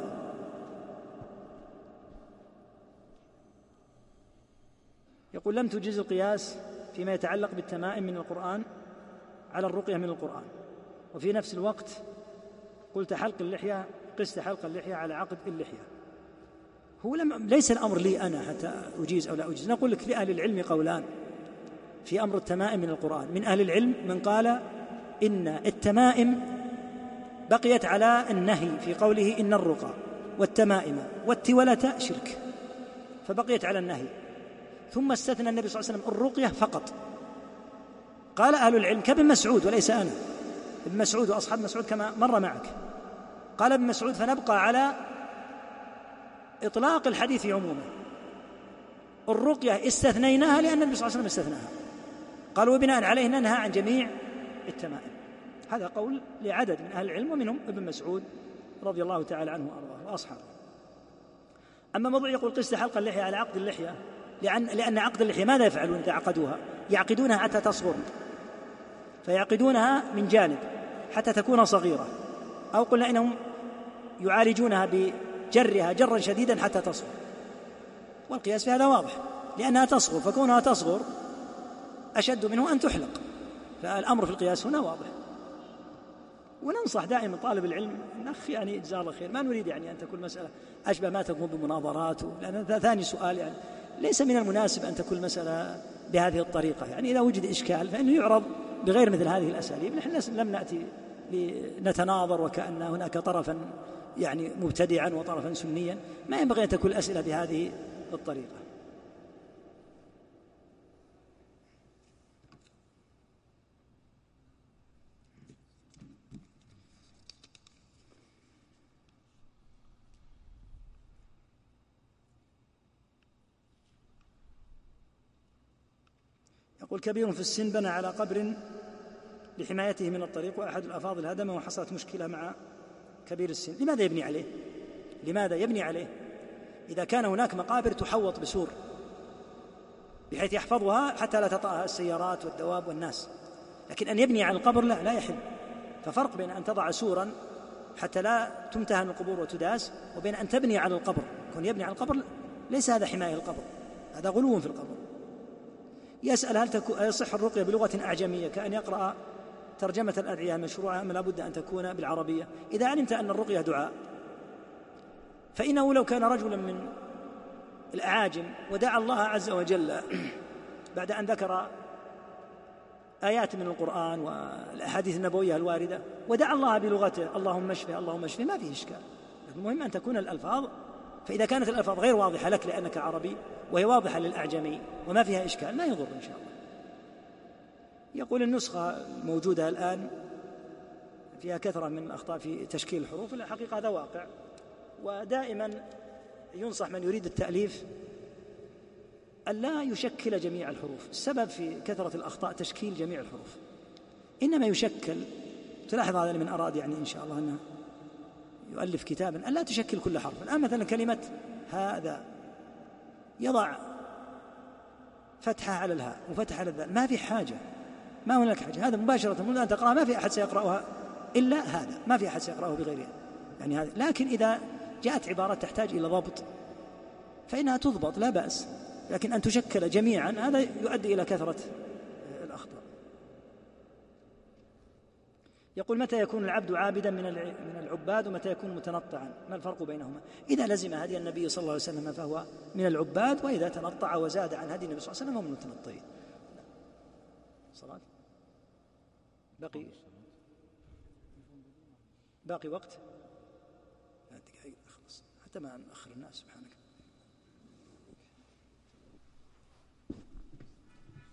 يقول: لم تجز القياس فيما يتعلق بالتمائم من القرآن على الرقية من القرآن، وفي نفس الوقت قلت حلق اللحية، قست حلق اللحية على عقد اللحية. هو لم ليس الأمر لي أنا حتى أجيز أو لا أجيز، نقول لك لأهل العلم قولان في أمر التمائم من القرآن. من أهل العلم من قال إن التمائم بقيت على النهي في قوله إن الرقى والتمائم والتولة شرك، فبقيت على النهي، ثم استثنى النبي صلى الله عليه وسلم الرقية فقط. قال أهل العلم كابن مسعود وليس أنا، ابن مسعود وأصحاب مسعود كما مر معك، قال ابن مسعود: فنبقى على إطلاق الحديث عموما، الرقية استثنيناها لأن النبي صلى الله عليه وسلم استثناها، قالوا وبناء عليه ننهى عن جميع التمائم. هذا قول لعدد من أهل العلم ومنهم ابن مسعود رضي الله تعالى عنه وأرضاه وأصحابه. أما موضوع يقول قست حلق اللحية على عقد اللحية، لأن, لأن عقد اللحية ماذا يفعلون إذا عقدوها؟ يعقدونها حتى تصغر، فيعقدونها من جانب حتى تكون صغيرة، أو قلنا إنهم يعالجونها بجرها جرا شديدا حتى تصغر، والقياس في هذا واضح لأنها تصغر، فكونها تصغر أشد منه أن تحلق، فالأمر في القياس هنا واضح. وننصح دائما طالب العلم الأخ يعني جزاه الله خير، ما نريد يعني أن تكون مسألة أشبه ما تكون بمناظرات، لأن ثاني سؤال يعني ليس من المناسب أن تكون مسألة بهذه الطريقة. يعني إذا وجد إشكال فإنه يعرض بغير مثل هذه الأساليب. نحن لم نأتي لنتناظر وكأن هناك طرفا يعني مبتدعا وطرفا سنيا، ما ينبغي أن تكون الأسئلة بهذه الطريقة. يقول كبير في السن بنى على قبر لحمايته من الطريق، وأحد الأفاضل هدمه وحصلت مشكلة مع كبير السن. لماذا يبني عليه؟ لماذا يبني عليه؟ إذا كان هناك مقابر تحوط بسور بحيث يحفظها حتى لا تطأها السيارات والدواب والناس، لكن أن يبني على القبر لا لا يحل. ففرق بين أن تضع سورا حتى لا تمتهن القبور وتداس، وبين أن تبني على القبر. كون يبني على القبر ليس هذا حماية القبر، هذا غلو في القبر. يسأل هل يصح الرقية بلغة أعجمية كأن يقرأ ترجمة الأدعية مشروعة أم لا بد أن تكون بالعربية؟ إذا علمت أن الرقية دعاء فإنه لو كان رجلا من الأعاجم ودعا الله عز وجل بعد أن ذكر آيات من القرآن والأحاديث النبوية الواردة ودعا الله بلغته اللهم اشفه اللهم اشفه ما فيه إشكال. المهم أن تكون الألفاظ، فإذا كانت الألفاظ غير واضحة لك لأنك عربي وهي واضحة للأعجمي وما فيها إشكال ما يضر إن شاء الله. يقول النسخة الموجودة الآن فيها كثرة من الأخطاء في تشكيل الحروف، الحقيقة هذا واقع، ودائما ينصح من يريد التأليف ألا يشكل جميع الحروف. السبب في كثرة الأخطاء تشكيل جميع الحروف، إنما يشكل، تلاحظ هذا من أراد يعني إن شاء الله أنه يؤلف كتابا ألا تشكل كل حرف. الآن مثلا كلمة هذا يضع فتحة على الهاء وفتحة على الذال، ما في حاجة، ما هناك حاجة، هذا مباشرة منذ أن تقرأها ما في أحد سيقرأها إلا هذا، ما في أحد سيقرأه بغيرها يعني هذا. لكن إذا جاءت عبارات تحتاج إلى ضبط فإنها تضبط لا بأس، لكن أن تشكل جميعا هذا يؤدي إلى كثرة الأخطاء. يقول متى يكون العبد عابدا من من العباد ومتى يكون متنطعا؟ ما الفرق بينهما؟ إذا لزم هدي النبي صلى الله عليه وسلم فهو من العباد، وإذا تنطع وزاد عن هدي النبي صلى الله عليه وسلم فهو من المتنطعين. صلاة باقي باقي وقت ثلاث دقائق خلص حتى ما نأخر الناس. سبحانك.